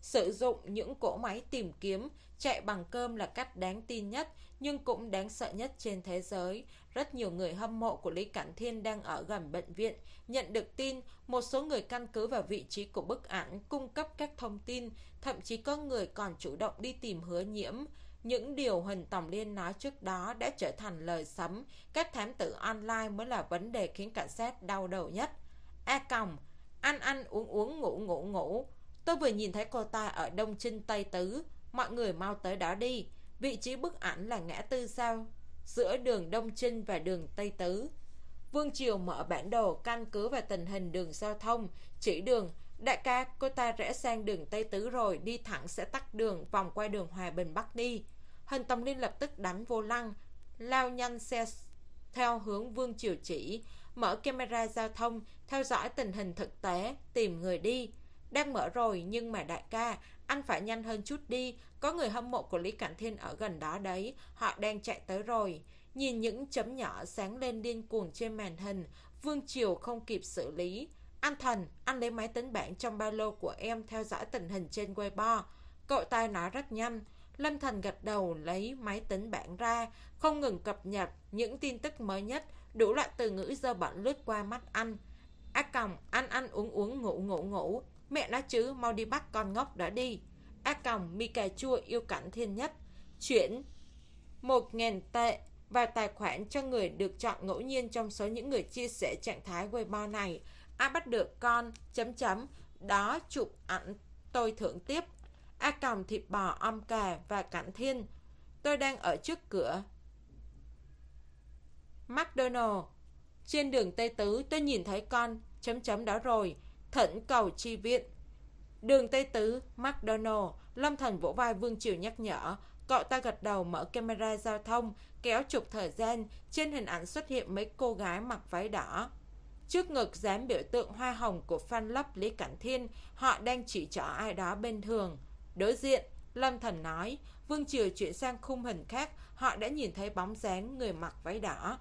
Sử dụng những cỗ máy tìm kiếm chạy bằng cơm là cách đáng tin nhất nhưng cũng đáng sợ nhất trên thế giới. Rất nhiều người hâm mộ của Lý Cảnh Thiên đang ở gần bệnh viện. Nhận được tin, một số người căn cứ vào vị trí của bức ảnh cung cấp các thông tin, thậm chí có người còn chủ động đi tìm Hứa Nhiễm. Những điều Huỳnh Tòng Liên nói trước đó đã trở thành lời sấm. Các thám tử online mới là vấn đề khiến cảnh sát đau đầu nhất. A còng, ăn ăn uống uống ngủ ngủ ngủ. Tôi vừa nhìn thấy cô ta ở Đông Trinh Tây Tứ. Mọi người mau tới đó đi. Vị trí bức ảnh là ngã tư sao giữa đường Đông Trinh và đường Tây Tứ. Vương Triều mở bản đồ căn cứ vào tình hình đường giao thông, chỉ đường. Đại ca, cô ta rẽ sang đường Tây Tứ rồi, đi thẳng sẽ tắt đường, vòng qua đường Hòa Bình Bắc đi. Huỳnh Tòng Liên lập tức đánh vô lăng, lao nhanh xe theo hướng Vương Triều chỉ, mở camera giao thông, theo dõi tình hình thực tế, tìm người đi. Đang mở rồi, nhưng mà đại ca, anh phải nhanh hơn chút đi. Có người hâm mộ của Lý Cảnh Thiên ở gần đó đấy. Họ đang chạy tới rồi. Nhìn những chấm nhỏ sáng lên điên cuồng trên màn hình, Vương Triều không kịp xử lý. Anh Thần, anh lấy máy tính bảng trong ba lô của em theo dõi tình hình trên Weibo. Cậu ta nói rất nhanh. Lâm Thần gật đầu lấy máy tính bảng ra, không ngừng cập nhật những tin tức mới nhất. Đủ loại từ ngữ dơ bẩn lướt qua mắt anh. A còng, ăn ăn uống uống ngủ ngủ ngủ. Mẹ nói chứ, mau đi bắt con ngốc đó đi. A còng, mi cà chua yêu Cảnh Thiên nhất. Chuyển một nghìn tệ vào tài khoản cho người được chọn ngẫu nhiên trong số những người chia sẻ trạng thái Weibo này. Ai bắt được con chấm chấm đó chụp ảnh tôi thưởng tiếp. A còng, thịt bò om cà và Cảnh Thiên. Tôi đang ở trước cửa McDonald trên đường Tây Tứ. Tôi nhìn thấy con chấm chấm đó rồi. Thỉnh cầu chi viện. Đường Tây Tứ, McDonald. Lâm Thần vỗ vai Vương Triều nhắc nhở. Cậu ta gật đầu mở camera giao thông, kéo chụp thời gian. Trên hình ảnh xuất hiện mấy cô gái mặc váy đỏ. Trước ngực dán biểu tượng hoa hồng của fan club Lý Cảnh Thiên. Họ đang chỉ trỏ ai đó bên thường. Đối diện, Lâm Thần nói. Vương Triều chuyển sang khung hình khác. Họ đã nhìn thấy bóng dáng người mặc váy đỏ.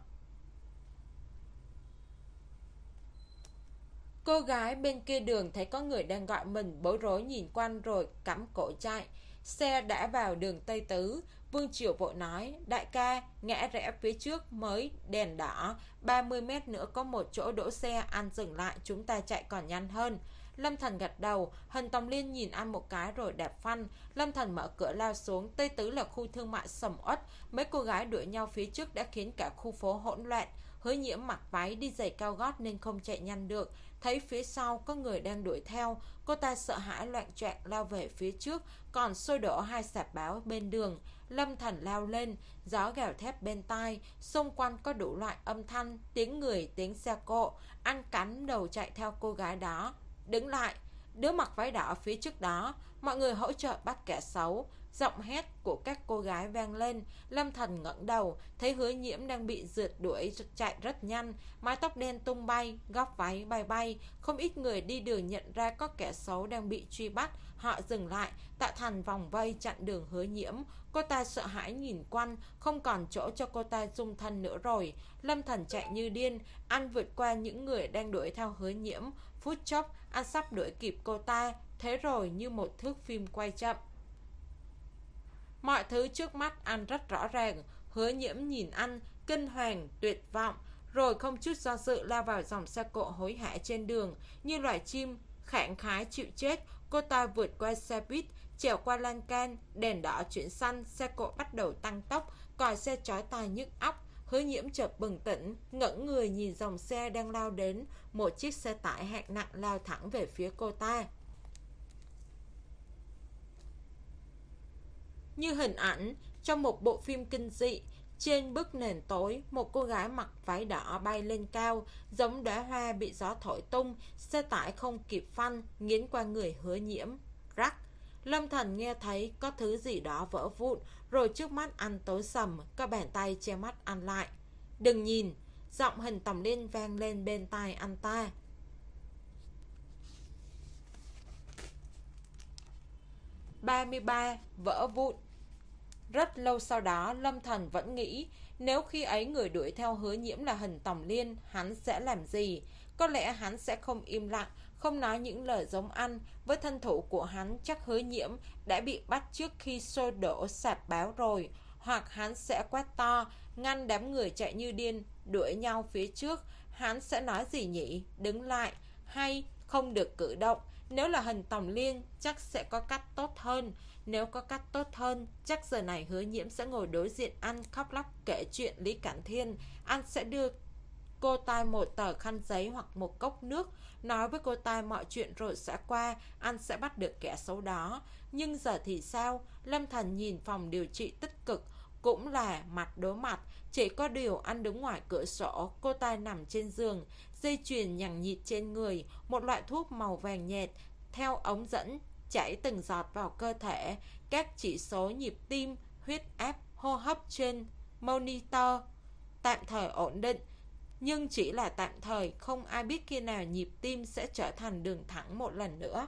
Cô gái bên kia đường thấy có người đang gọi mình, bối rối nhìn quanh rồi cắm cổ chạy. Xe đã vào đường Tây Tứ. Vương Triều vội nói, đại ca, ngã rẽ phía trước mới đèn đỏ, ba mươi mét nữa có một chỗ đỗ xe, anh dừng lại, chúng ta chạy còn nhanh hơn. Lâm Thần gật đầu. Huỳnh Tòng Liên nhìn anh một cái rồi đạp phanh. Lâm Thần mở cửa lao xuống. Tây Tứ là khu thương mại sầm uất. Mấy cô gái đuổi nhau phía trước đã khiến cả khu phố hỗn loạn. Hứa Nhiễm mặc váy đi giày cao gót nên không chạy nhanh được. Thấy phía sau có người đang đuổi theo, cô ta sợ hãi loạng choạng lao về phía trước, còn xôi đổ hai sạp báo bên đường. Lâm Thần lao lên, gió gào thét bên tai, xung quanh có đủ loại âm thanh, tiếng người, tiếng xe cộ. Anh cắn đầu chạy theo cô gái đó. Đứng lại, đứa mặc váy đỏ phía trước đó. Mọi người hỗ trợ bắt kẻ xấu. Giọng hét của các cô gái vang lên. Lâm Thần ngẩng đầu, thấy Hứa Nhiễm đang bị rượt đuổi chạy rất nhanh, mái tóc đen tung bay, góc váy bay bay. Không ít người đi đường nhận ra có kẻ xấu đang bị truy bắt. Họ dừng lại, tạo thành vòng vây chặn đường Hứa Nhiễm. Cô ta sợ hãi nhìn quanh, không còn chỗ cho cô ta dung thân nữa rồi. Lâm Thần chạy như điên, anh vượt qua những người đang đuổi theo Hứa Nhiễm. Phút chốc, anh sắp đuổi kịp cô ta. Thế rồi như một thước phim quay chậm, mọi thứ trước mắt anh rất rõ ràng. Hứa Nhiễm nhìn anh, kinh hoàng, tuyệt vọng, rồi không chút do dự lao vào dòng xe cộ hối hả trên đường. Như loài chim khẳng khái chịu chết, cô ta vượt qua xe buýt, trèo qua lan can, đèn đỏ chuyển xanh, xe cộ bắt đầu tăng tốc, còi xe chói tai nhức óc. Hứa Nhiễm chợt bừng tỉnh, ngẩng người nhìn dòng xe đang lao đến. Một chiếc xe tải hạng nặng lao thẳng về phía cô ta. Như hình ảnh trong một bộ phim kinh dị, trên bức nền tối, một cô gái mặc váy đỏ bay lên cao, giống đóa hoa bị gió thổi tung. Xe tải không kịp phanh, nghiến qua người Hứa Nhiễm. Rắc. Lâm Thần nghe thấy có thứ gì đó vỡ vụn, rồi trước mắt anh tối sầm, các bàn tay che mắt anh lại. Đừng nhìn. Giọng Huỳnh Tòng Liên vang lên bên tai anh ta. ba mươi ba. Vỡ vụn. Rất lâu sau đó, Lâm Thần vẫn nghĩ nếu khi ấy người đuổi theo Hứa Nhiễm là Huỳnh Tòng Liên, hắn sẽ làm gì? Có lẽ hắn sẽ không im lặng, không nói những lời giống anh. Với thân thủ của hắn, chắc Hứa Nhiễm đã bị bắt trước khi xô đổ sạp báo rồi. Hoặc hắn sẽ quát to, ngăn đám người chạy như điên, đuổi nhau phía trước. Hắn sẽ nói gì nhỉ? Đứng lại, hay không được cử động. Nếu là Hình Tòng Liên, chắc sẽ có cách tốt hơn. Nếu có cách tốt hơn, chắc giờ này Hứa Nhiễm sẽ ngồi đối diện anh, khóc lóc kể chuyện Lý Cản Thiên. Anh sẽ đưa cô ta một tờ khăn giấy hoặc một cốc nước, nói với cô ta mọi chuyện rồi sẽ qua, anh sẽ bắt được kẻ xấu đó. Nhưng giờ thì sao? Lâm Thần nhìn phòng điều trị tích cực, cũng là mặt đối mặt. Chỉ có điều anh đứng ngoài cửa sổ, cô ta nằm trên giường, dây chuyền nhằng nhịt trên người, một loại thuốc màu vàng nhạt theo ống dẫn chảy từng giọt vào cơ thể. Các chỉ số nhịp tim, huyết áp, hô hấp trên monitor tạm thời ổn định, nhưng chỉ là tạm thời, không ai biết khi nào nhịp tim sẽ trở thành đường thẳng một lần nữa.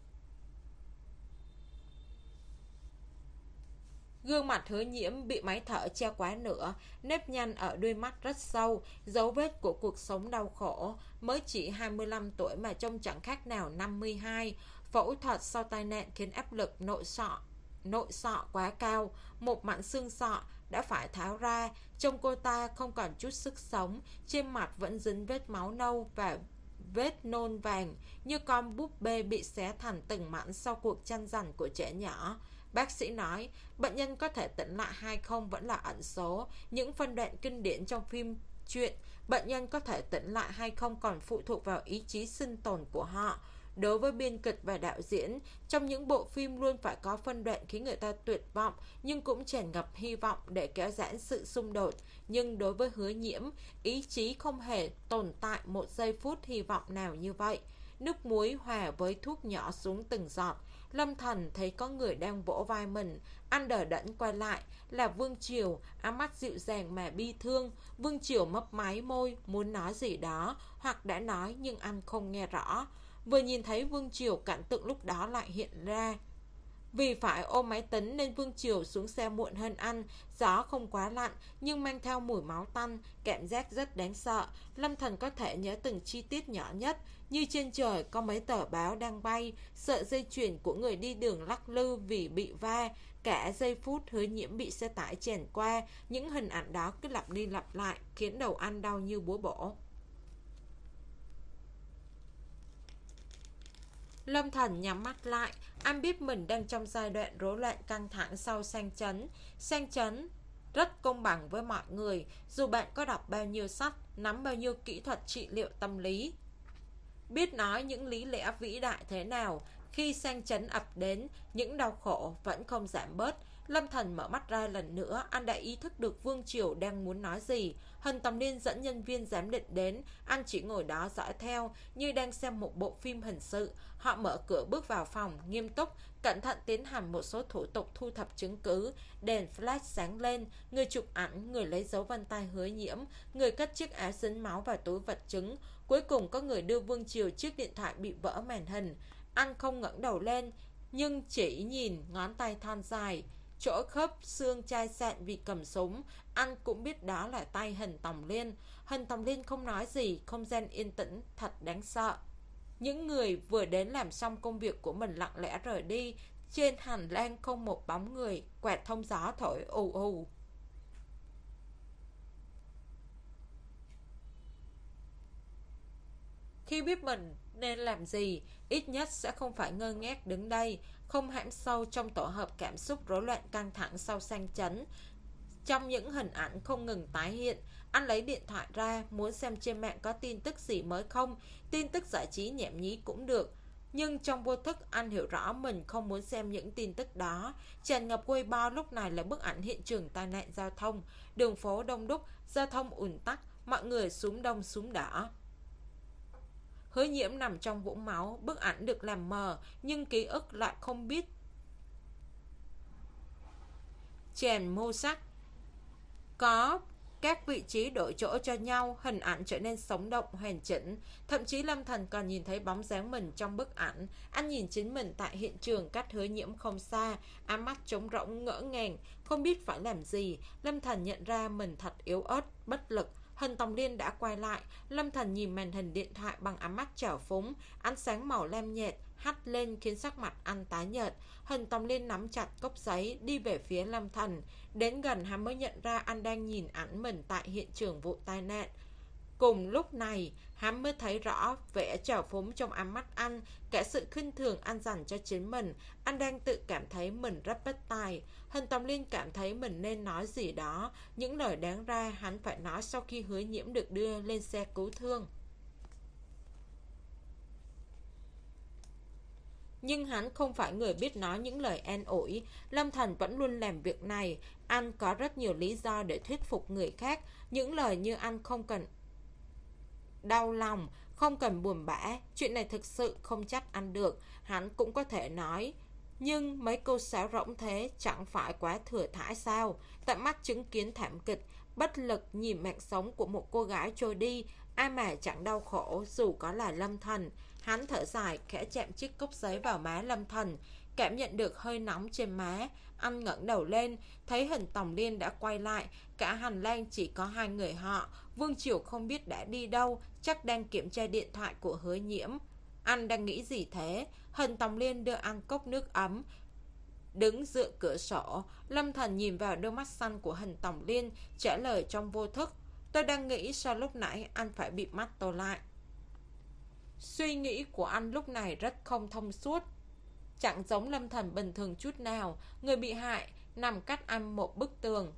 Gương mặt Hứa Nhiễm bị máy thở che quá nửa, nếp nhăn ở đuôi mắt rất sâu, dấu vết của cuộc sống đau khổ. Mới chỉ hai mươi lăm tuổi mà trông chẳng khác nào năm mươi hai. Phẫu thuật sau tai nạn khiến áp lực nội sọ nội sọ quá cao, một mảnh xương sọ đã phải tháo ra. Trông cô ta không còn chút sức sống, trên mặt vẫn dính vết máu nâu và vết nôn vàng, như con búp bê bị xé thành từng mảnh sau cuộc tranh giành của trẻ nhỏ. Bác sĩ nói, bệnh nhân có thể tỉnh lại hay không vẫn là ẩn số. Những phân đoạn kinh điển trong phim truyện, bệnh nhân có thể tỉnh lại hay không còn phụ thuộc vào ý chí sinh tồn của họ. Đối với biên kịch và đạo diễn, trong những bộ phim luôn phải có phân đoạn khiến người ta tuyệt vọng, nhưng cũng tràn ngập hy vọng để kéo giãn sự xung đột. Nhưng đối với Hứa Nhiễm, ý chí không hề tồn tại một giây phút hy vọng nào như vậy. Nước muối hòa với thuốc nhỏ xuống từng giọt. Lâm Thần thấy có người đang vỗ vai mình. Anh đờ đẫn quay lại, là Vương Triều, áng mắt dịu dàng mà bi thương. Vương Triều mấp máy môi, muốn nói gì đó, hoặc đã nói nhưng anh không nghe rõ. Vừa nhìn thấy Vương Triều, cảnh tượng lúc đó lại hiện ra. Vì phải ôm máy tính nên Vương Triều xuống xe muộn hơn anh. Gió không quá lạnh nhưng mang theo mùi máu tanh, cảm giác rất đáng sợ. Lâm Thần có thể nhớ từng chi tiết nhỏ nhất, như trên trời có mấy tờ báo đang bay, sợi dây chuyền của người đi đường lắc lư vì bị va. Cả giây phút Hứa Nhiễm bị xe tải chèn qua, những hình ảnh đó cứ lặp đi lặp lại, khiến đầu anh đau như búa bổ. Lâm Thần nhắm mắt lại. Anh biết mình đang trong giai đoạn rối loạn căng thẳng sau sang chấn. Sang chấn rất công bằng với mọi người, dù bạn có đọc bao nhiêu sách, nắm bao nhiêu kỹ thuật trị liệu tâm lý, biết nói những lý lẽ vĩ đại thế nào, khi sang chấn ập đến, những đau khổ vẫn không giảm bớt. Lâm Thần mở mắt ra lần nữa, anh đã ý thức được Vương Triều đang muốn nói gì. Hình Tòng Liên dẫn nhân viên giám định đến, anh chỉ ngồi đó dõi theo, như đang xem một bộ phim hình sự. Họ mở cửa bước vào phòng, nghiêm túc, cẩn thận tiến hành một số thủ tục thu thập chứng cứ. Đèn flash sáng lên, người chụp ảnh, người lấy dấu vân tay Hứa Nhiễm, người cất chiếc áo dính máu và túi vật chứng. Cuối cùng có người đưa Vương Triều chiếc điện thoại bị vỡ màn hình. Anh không ngẩng đầu lên, nhưng chỉ nhìn ngón tay thon dài, chỗ khớp xương chai sạn vì cầm súng. Anh cũng biết đó là tay Hình Tòng Liên. Hình Tòng Liên không nói gì, không gian yên tĩnh thật đáng sợ. Những người vừa đến làm xong công việc của mình lặng lẽ rời đi. Trên hành lang không một bóng người, quạt thông gió thổi ù ù. Khi biết mình nên làm gì, ít nhất sẽ không phải ngơ ngác đứng đây, không hãm sâu trong tổ hợp cảm xúc rối loạn căng thẳng sau sang chấn. Trong những hình ảnh không ngừng tái hiện, anh lấy điện thoại ra, muốn xem trên mạng có tin tức gì mới không, tin tức giải trí nhảm nhí cũng được. Nhưng trong vô thức anh hiểu rõ mình không muốn xem những tin tức đó. Tràn ngập Weibo lúc này là bức ảnh hiện trường tai nạn giao thông. Đường phố đông đúc, giao thông ùn tắc, mọi người súm đông súm đỏ. Hứa Nhiễm nằm trong vũng máu, bức ảnh được làm mờ, nhưng ký ức lại không biết chèn mô sắc. Có các vị trí đổi chỗ cho nhau, hình ảnh trở nên sống động, hoàn chỉnh. Thậm chí Lâm Thần còn nhìn thấy bóng dáng mình trong bức ảnh. Anh nhìn chính mình tại hiện trường cách Hứa Nhiễm không xa, ám mắt trống rỗng ngỡ ngàng, không biết phải làm gì. Lâm Thần nhận ra mình thật yếu ớt, bất lực. Hình Tòng Liên đã quay lại. Lâm Thần nhìn màn hình điện thoại bằng ánh mắt trào phúng. Ánh sáng màu lam nhạt hắt lên khiến sắc mặt anh tái nhợt. Hình Tòng Liên nắm chặt cốc giấy đi về phía Lâm Thần. Đến gần hắn mới nhận ra anh đang nhìn ảnh mình tại hiện trường vụ tai nạn. Cùng lúc này, hắn mới thấy rõ vẻ trào phúng trong ánh mắt anh, cả sự khinh thường anh dành cho chính mình. Anh đang tự cảm thấy mình rất bất tài. Hình Tòng Liên cảm thấy mình nên nói gì đó. Những lời đáng ra hắn phải nói sau khi Hứa Nhiễm được đưa lên xe cứu thương. Nhưng hắn không phải người biết nói những lời an ủi. Lâm Thần vẫn luôn làm việc này. Anh có rất nhiều lý do để thuyết phục người khác. Những lời như anh không cần đau lòng, không cần buồn bã. Chuyện này thực sự không trách anh được. Hắn cũng có thể nói. Nhưng mấy câu sáo rỗng thế chẳng phải quá thừa thãi sao? Tận mắt chứng kiến thảm kịch, bất lực nhìn mạng sống của một cô gái trôi đi, ai mà chẳng đau khổ dù có là Lâm Thần. Hắn thở dài khẽ chạm chiếc cốc giấy vào má Lâm Thần, cảm nhận được hơi nóng trên má. Anh ngẩng đầu lên, thấy Hình Tòng Liên đã quay lại. Cả hành lang chỉ có hai người họ. Vương Triều không biết đã đi đâu, chắc đang kiểm tra điện thoại của Hứa Nhiễm. Anh đang nghĩ gì thế? Hình Tòng Liên đưa anh cốc nước ấm, đứng dựa cửa sổ. Lâm Thần nhìn vào đôi mắt xanh của Hình Tòng Liên, trả lời trong vô thức. Tôi đang nghĩ sao lúc nãy anh phải bịt mắt tôi lại. Suy nghĩ của anh lúc này rất không thông suốt, chẳng giống Lâm Thần bình thường chút nào. Người bị hại nằm cách anh một bức tường.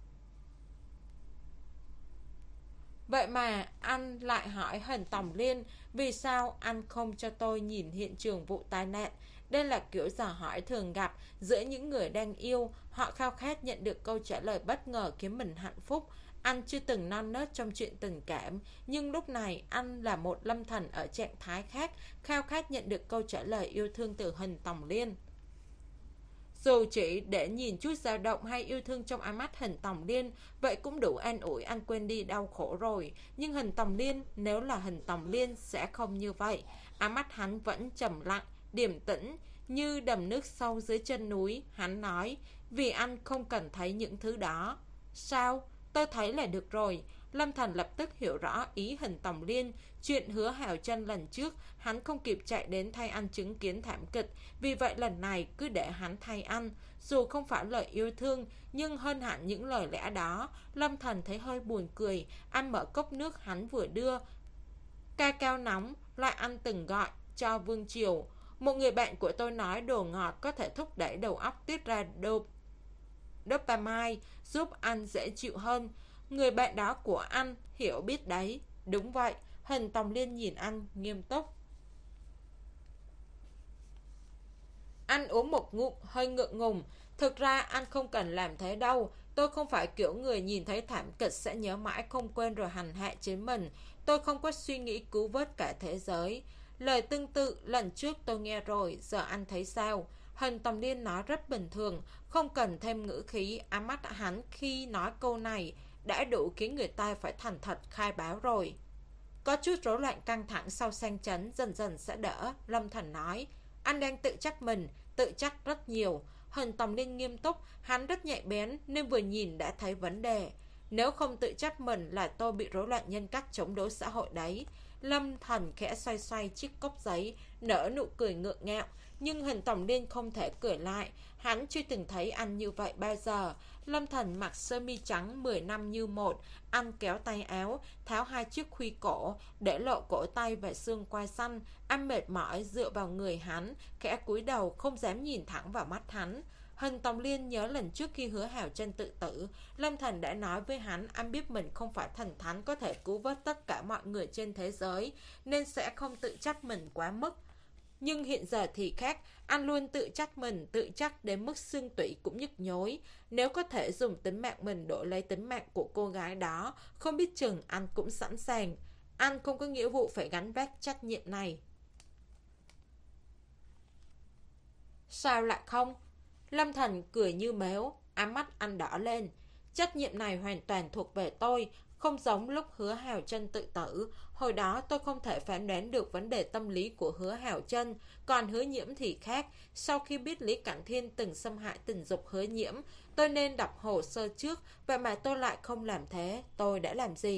Vậy mà anh lại hỏi Hình Tòng Liên, vì sao anh không cho tôi nhìn hiện trường vụ tai nạn? Đây là kiểu dò hỏi thường gặp giữa những người đang yêu. Họ khao khát nhận được câu trả lời bất ngờ khiến mình hạnh phúc. Anh chưa từng non nớt trong chuyện tình cảm, nhưng lúc này anh là một Lâm Thần ở trạng thái khác, khao khát nhận được câu trả lời yêu thương từ Hình Tòng Liên. Dù chỉ để nhìn chút dao động hay yêu thương trong ánh mắt Hình Tòng Liên, vậy cũng đủ an ủi anh quên đi đau khổ rồi. Nhưng Hình Tòng Liên, nếu là Hình Tòng Liên sẽ không như vậy. Ánh mắt hắn vẫn trầm lặng, điềm tĩnh như đầm nước sâu dưới chân núi. Hắn nói, vì anh không cần thấy những thứ đó. Sao? Tôi thấy là được rồi. Lâm Thần lập tức hiểu rõ ý Hình Tòng Liên. Chuyện Hứa Hào Chân lần trước, hắn không kịp chạy đến thay anh chứng kiến thảm kịch, vì vậy lần này cứ để hắn thay anh. Dù không phải lời yêu thương, nhưng hơn hẳn những lời lẽ đó. Lâm Thần thấy hơi buồn cười. Anh mở cốc nước hắn vừa đưa, ca cao nóng, loại anh từng gọi cho Vương Triều. Một người bạn của tôi nói đồ ngọt có thể thúc đẩy đầu óc tiết ra đô dopamine, giúp anh dễ chịu hơn. Người bạn đó của anh hiểu biết đấy. Đúng vậy. Hình Tòng Liên nhìn anh nghiêm túc. Anh uống một ngụm hơi ngượng ngùng. Thực ra anh không cần làm thế đâu. Tôi không phải kiểu người nhìn thấy thảm kịch sẽ nhớ mãi không quên rồi hành hạ chính mình. Tôi không có suy nghĩ cứu vớt cả thế giới. Lời tương tự lần trước tôi nghe rồi. Giờ anh thấy sao? Hình Tòng Liên nói rất bình thường, không cần thêm ngữ khí. Ám mắt hắn khi nói câu này đã đủ khiến người ta phải thành thật khai báo rồi. Có chút rối loạn căng thẳng sau sang chấn dần dần sẽ đỡ. Lâm Thần nói, anh đang tự trách mình, tự trách rất nhiều. Hình Tòng Liên nghiêm túc, hắn rất nhạy bén nên vừa nhìn đã thấy vấn đề. Nếu không tự trách mình là tôi bị rối loạn nhân cách chống đối xã hội đấy. Lâm Thần khẽ xoay xoay chiếc cốc giấy, nở nụ cười ngượng ngạo. Nhưng Hình Tòng Liên không thể cười lại. Hắn chưa từng thấy anh như vậy bao giờ. Lâm Thần mặc sơ mi trắng mười năm như một. Anh kéo tay áo, tháo hai chiếc khuy cổ, để lộ cổ tay và xương quai xanh. Anh mệt mỏi dựa vào người hắn, khẽ cúi đầu không dám nhìn thẳng vào mắt hắn. Hình Tòng Liên nhớ lần trước khi Hứa Hào Chân tự tử, Lâm Thần đã nói với hắn anh biết mình không phải thần thánh có thể cứu vớt tất cả mọi người trên thế giới, nên sẽ không tự trách mình quá mức. Nhưng hiện giờ thì khác, anh luôn tự trách mình, tự trách đến mức xương tủy cũng nhức nhối. Nếu có thể dùng tính mạng mình đổi lấy tính mạng của cô gái đó, không biết chừng anh cũng sẵn sàng. Anh không có nghĩa vụ phải gánh vác trách nhiệm này. Sao lại không? Lâm Thần cười như mếu, ám mắt anh đỏ lên. Trách nhiệm này hoàn toàn thuộc về tôi, không giống lúc Hứa Hào Chân tự tử. Hồi đó tôi không thể phán đoán được vấn đề tâm lý của Hứa Hào Chân, còn Hứa Nhiễm thì khác. Sau khi biết Lý Cảnh Thiên từng xâm hại tình dục Hứa Nhiễm, tôi nên đọc hồ sơ trước, vậy mà tôi lại không làm thế. Tôi đã làm gì?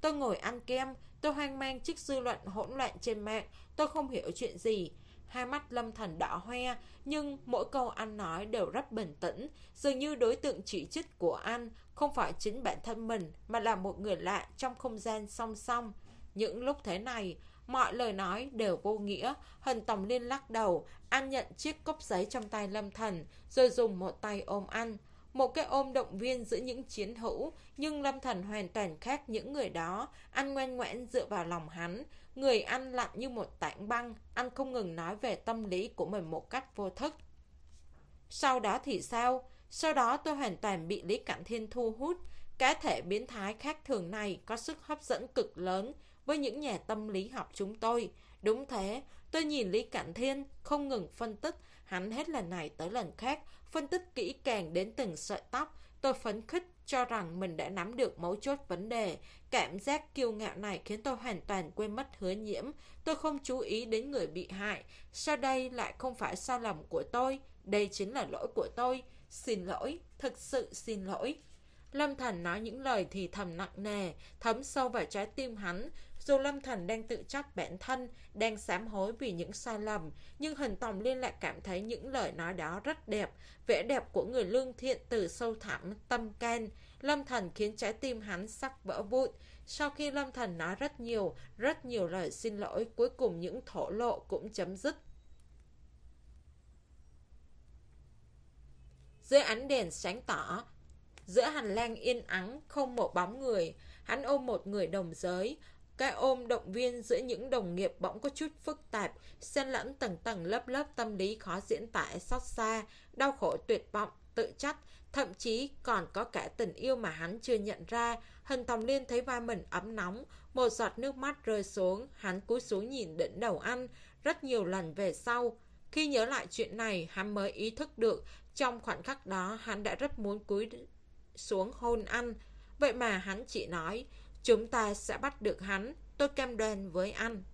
Tôi ngồi ăn kem, tôi hoang mang trước dư luận hỗn loạn trên mạng, tôi không hiểu chuyện gì. Hai mắt Lâm Thành đỏ hoe, nhưng mỗi câu anh nói đều rất bình tĩnh, dường như đối tượng chỉ trích của anh không phải chính bản thân mình mà là một người lạ trong không gian song song. Những lúc thế này, mọi lời nói đều vô nghĩa. Hình Tòng Liên lắc đầu, anh nhận chiếc cốc giấy trong tay Lâm Thành, rồi dùng một tay ôm anh. Một cái ôm động viên giữa những chiến hữu, nhưng Lâm Thành hoàn toàn khác những người đó. Anh ngoan ngoãn dựa vào lòng hắn. Người anh lạnh như một tảng băng. Anh không ngừng nói về tâm lý của mình một cách vô thức. Sau đó thì sao? Sau đó tôi hoàn toàn bị Lý Cảnh Thiên thu hút. Cá thể biến thái khác thường này có sức hấp dẫn cực lớn với những nhà tâm lý học chúng tôi. Đúng thế, tôi nhìn Lý Cảnh Thiên không ngừng phân tích, hắn hết lần này tới lần khác, phân tích kỹ càng đến từng sợi tóc. Tôi phấn khích cho rằng mình đã nắm được mấu chốt vấn đề. Cảm giác kiêu ngạo này khiến tôi hoàn toàn quên mất Hứa Nhiễm. Tôi không chú ý đến người bị hại. Sau đây lại không phải sai lầm của tôi, đây chính là lỗi của tôi. Xin lỗi, thực sự xin lỗi. Lâm Thành nói những lời thì thầm nặng nề, thấm sâu vào trái tim hắn. Dù Lâm Thành đang tự trách bản thân, đang sám hối vì những sai lầm, nhưng Hình Tòng Liên lại cảm thấy những lời nói đó rất đẹp, vẻ đẹp của người lương thiện từ sâu thẳm tâm can. Lâm Thành khiến trái tim hắn sắp vỡ vụn. Sau khi Lâm Thành nói rất nhiều, rất nhiều lời xin lỗi, cuối cùng những thổ lộ cũng chấm dứt. Dưới ánh đèn sáng tỏ, giữa hành lang yên ắng không một bóng người, hắn ôm một người đồng giới. Cái ôm động viên giữa những đồng nghiệp bỗng có chút phức tạp, xen lẫn tầng tầng lớp lớp tâm lý khó diễn tả, xót xa, đau khổ, tuyệt vọng, tự trách, thậm chí còn có cả tình yêu mà hắn chưa nhận ra. Hình Tòng Liên thấy vai mình ấm nóng, một giọt nước mắt rơi xuống, hắn cúi xuống nhìn đỉnh đầu anh. Rất nhiều lần về sau, khi nhớ lại chuyện này, hắn mới ý thức được trong khoảnh khắc đó hắn đã rất muốn cúi xuống hôn anh. Vậy mà hắn chỉ nói, chúng ta sẽ bắt được hắn, tôi cam đoan với anh.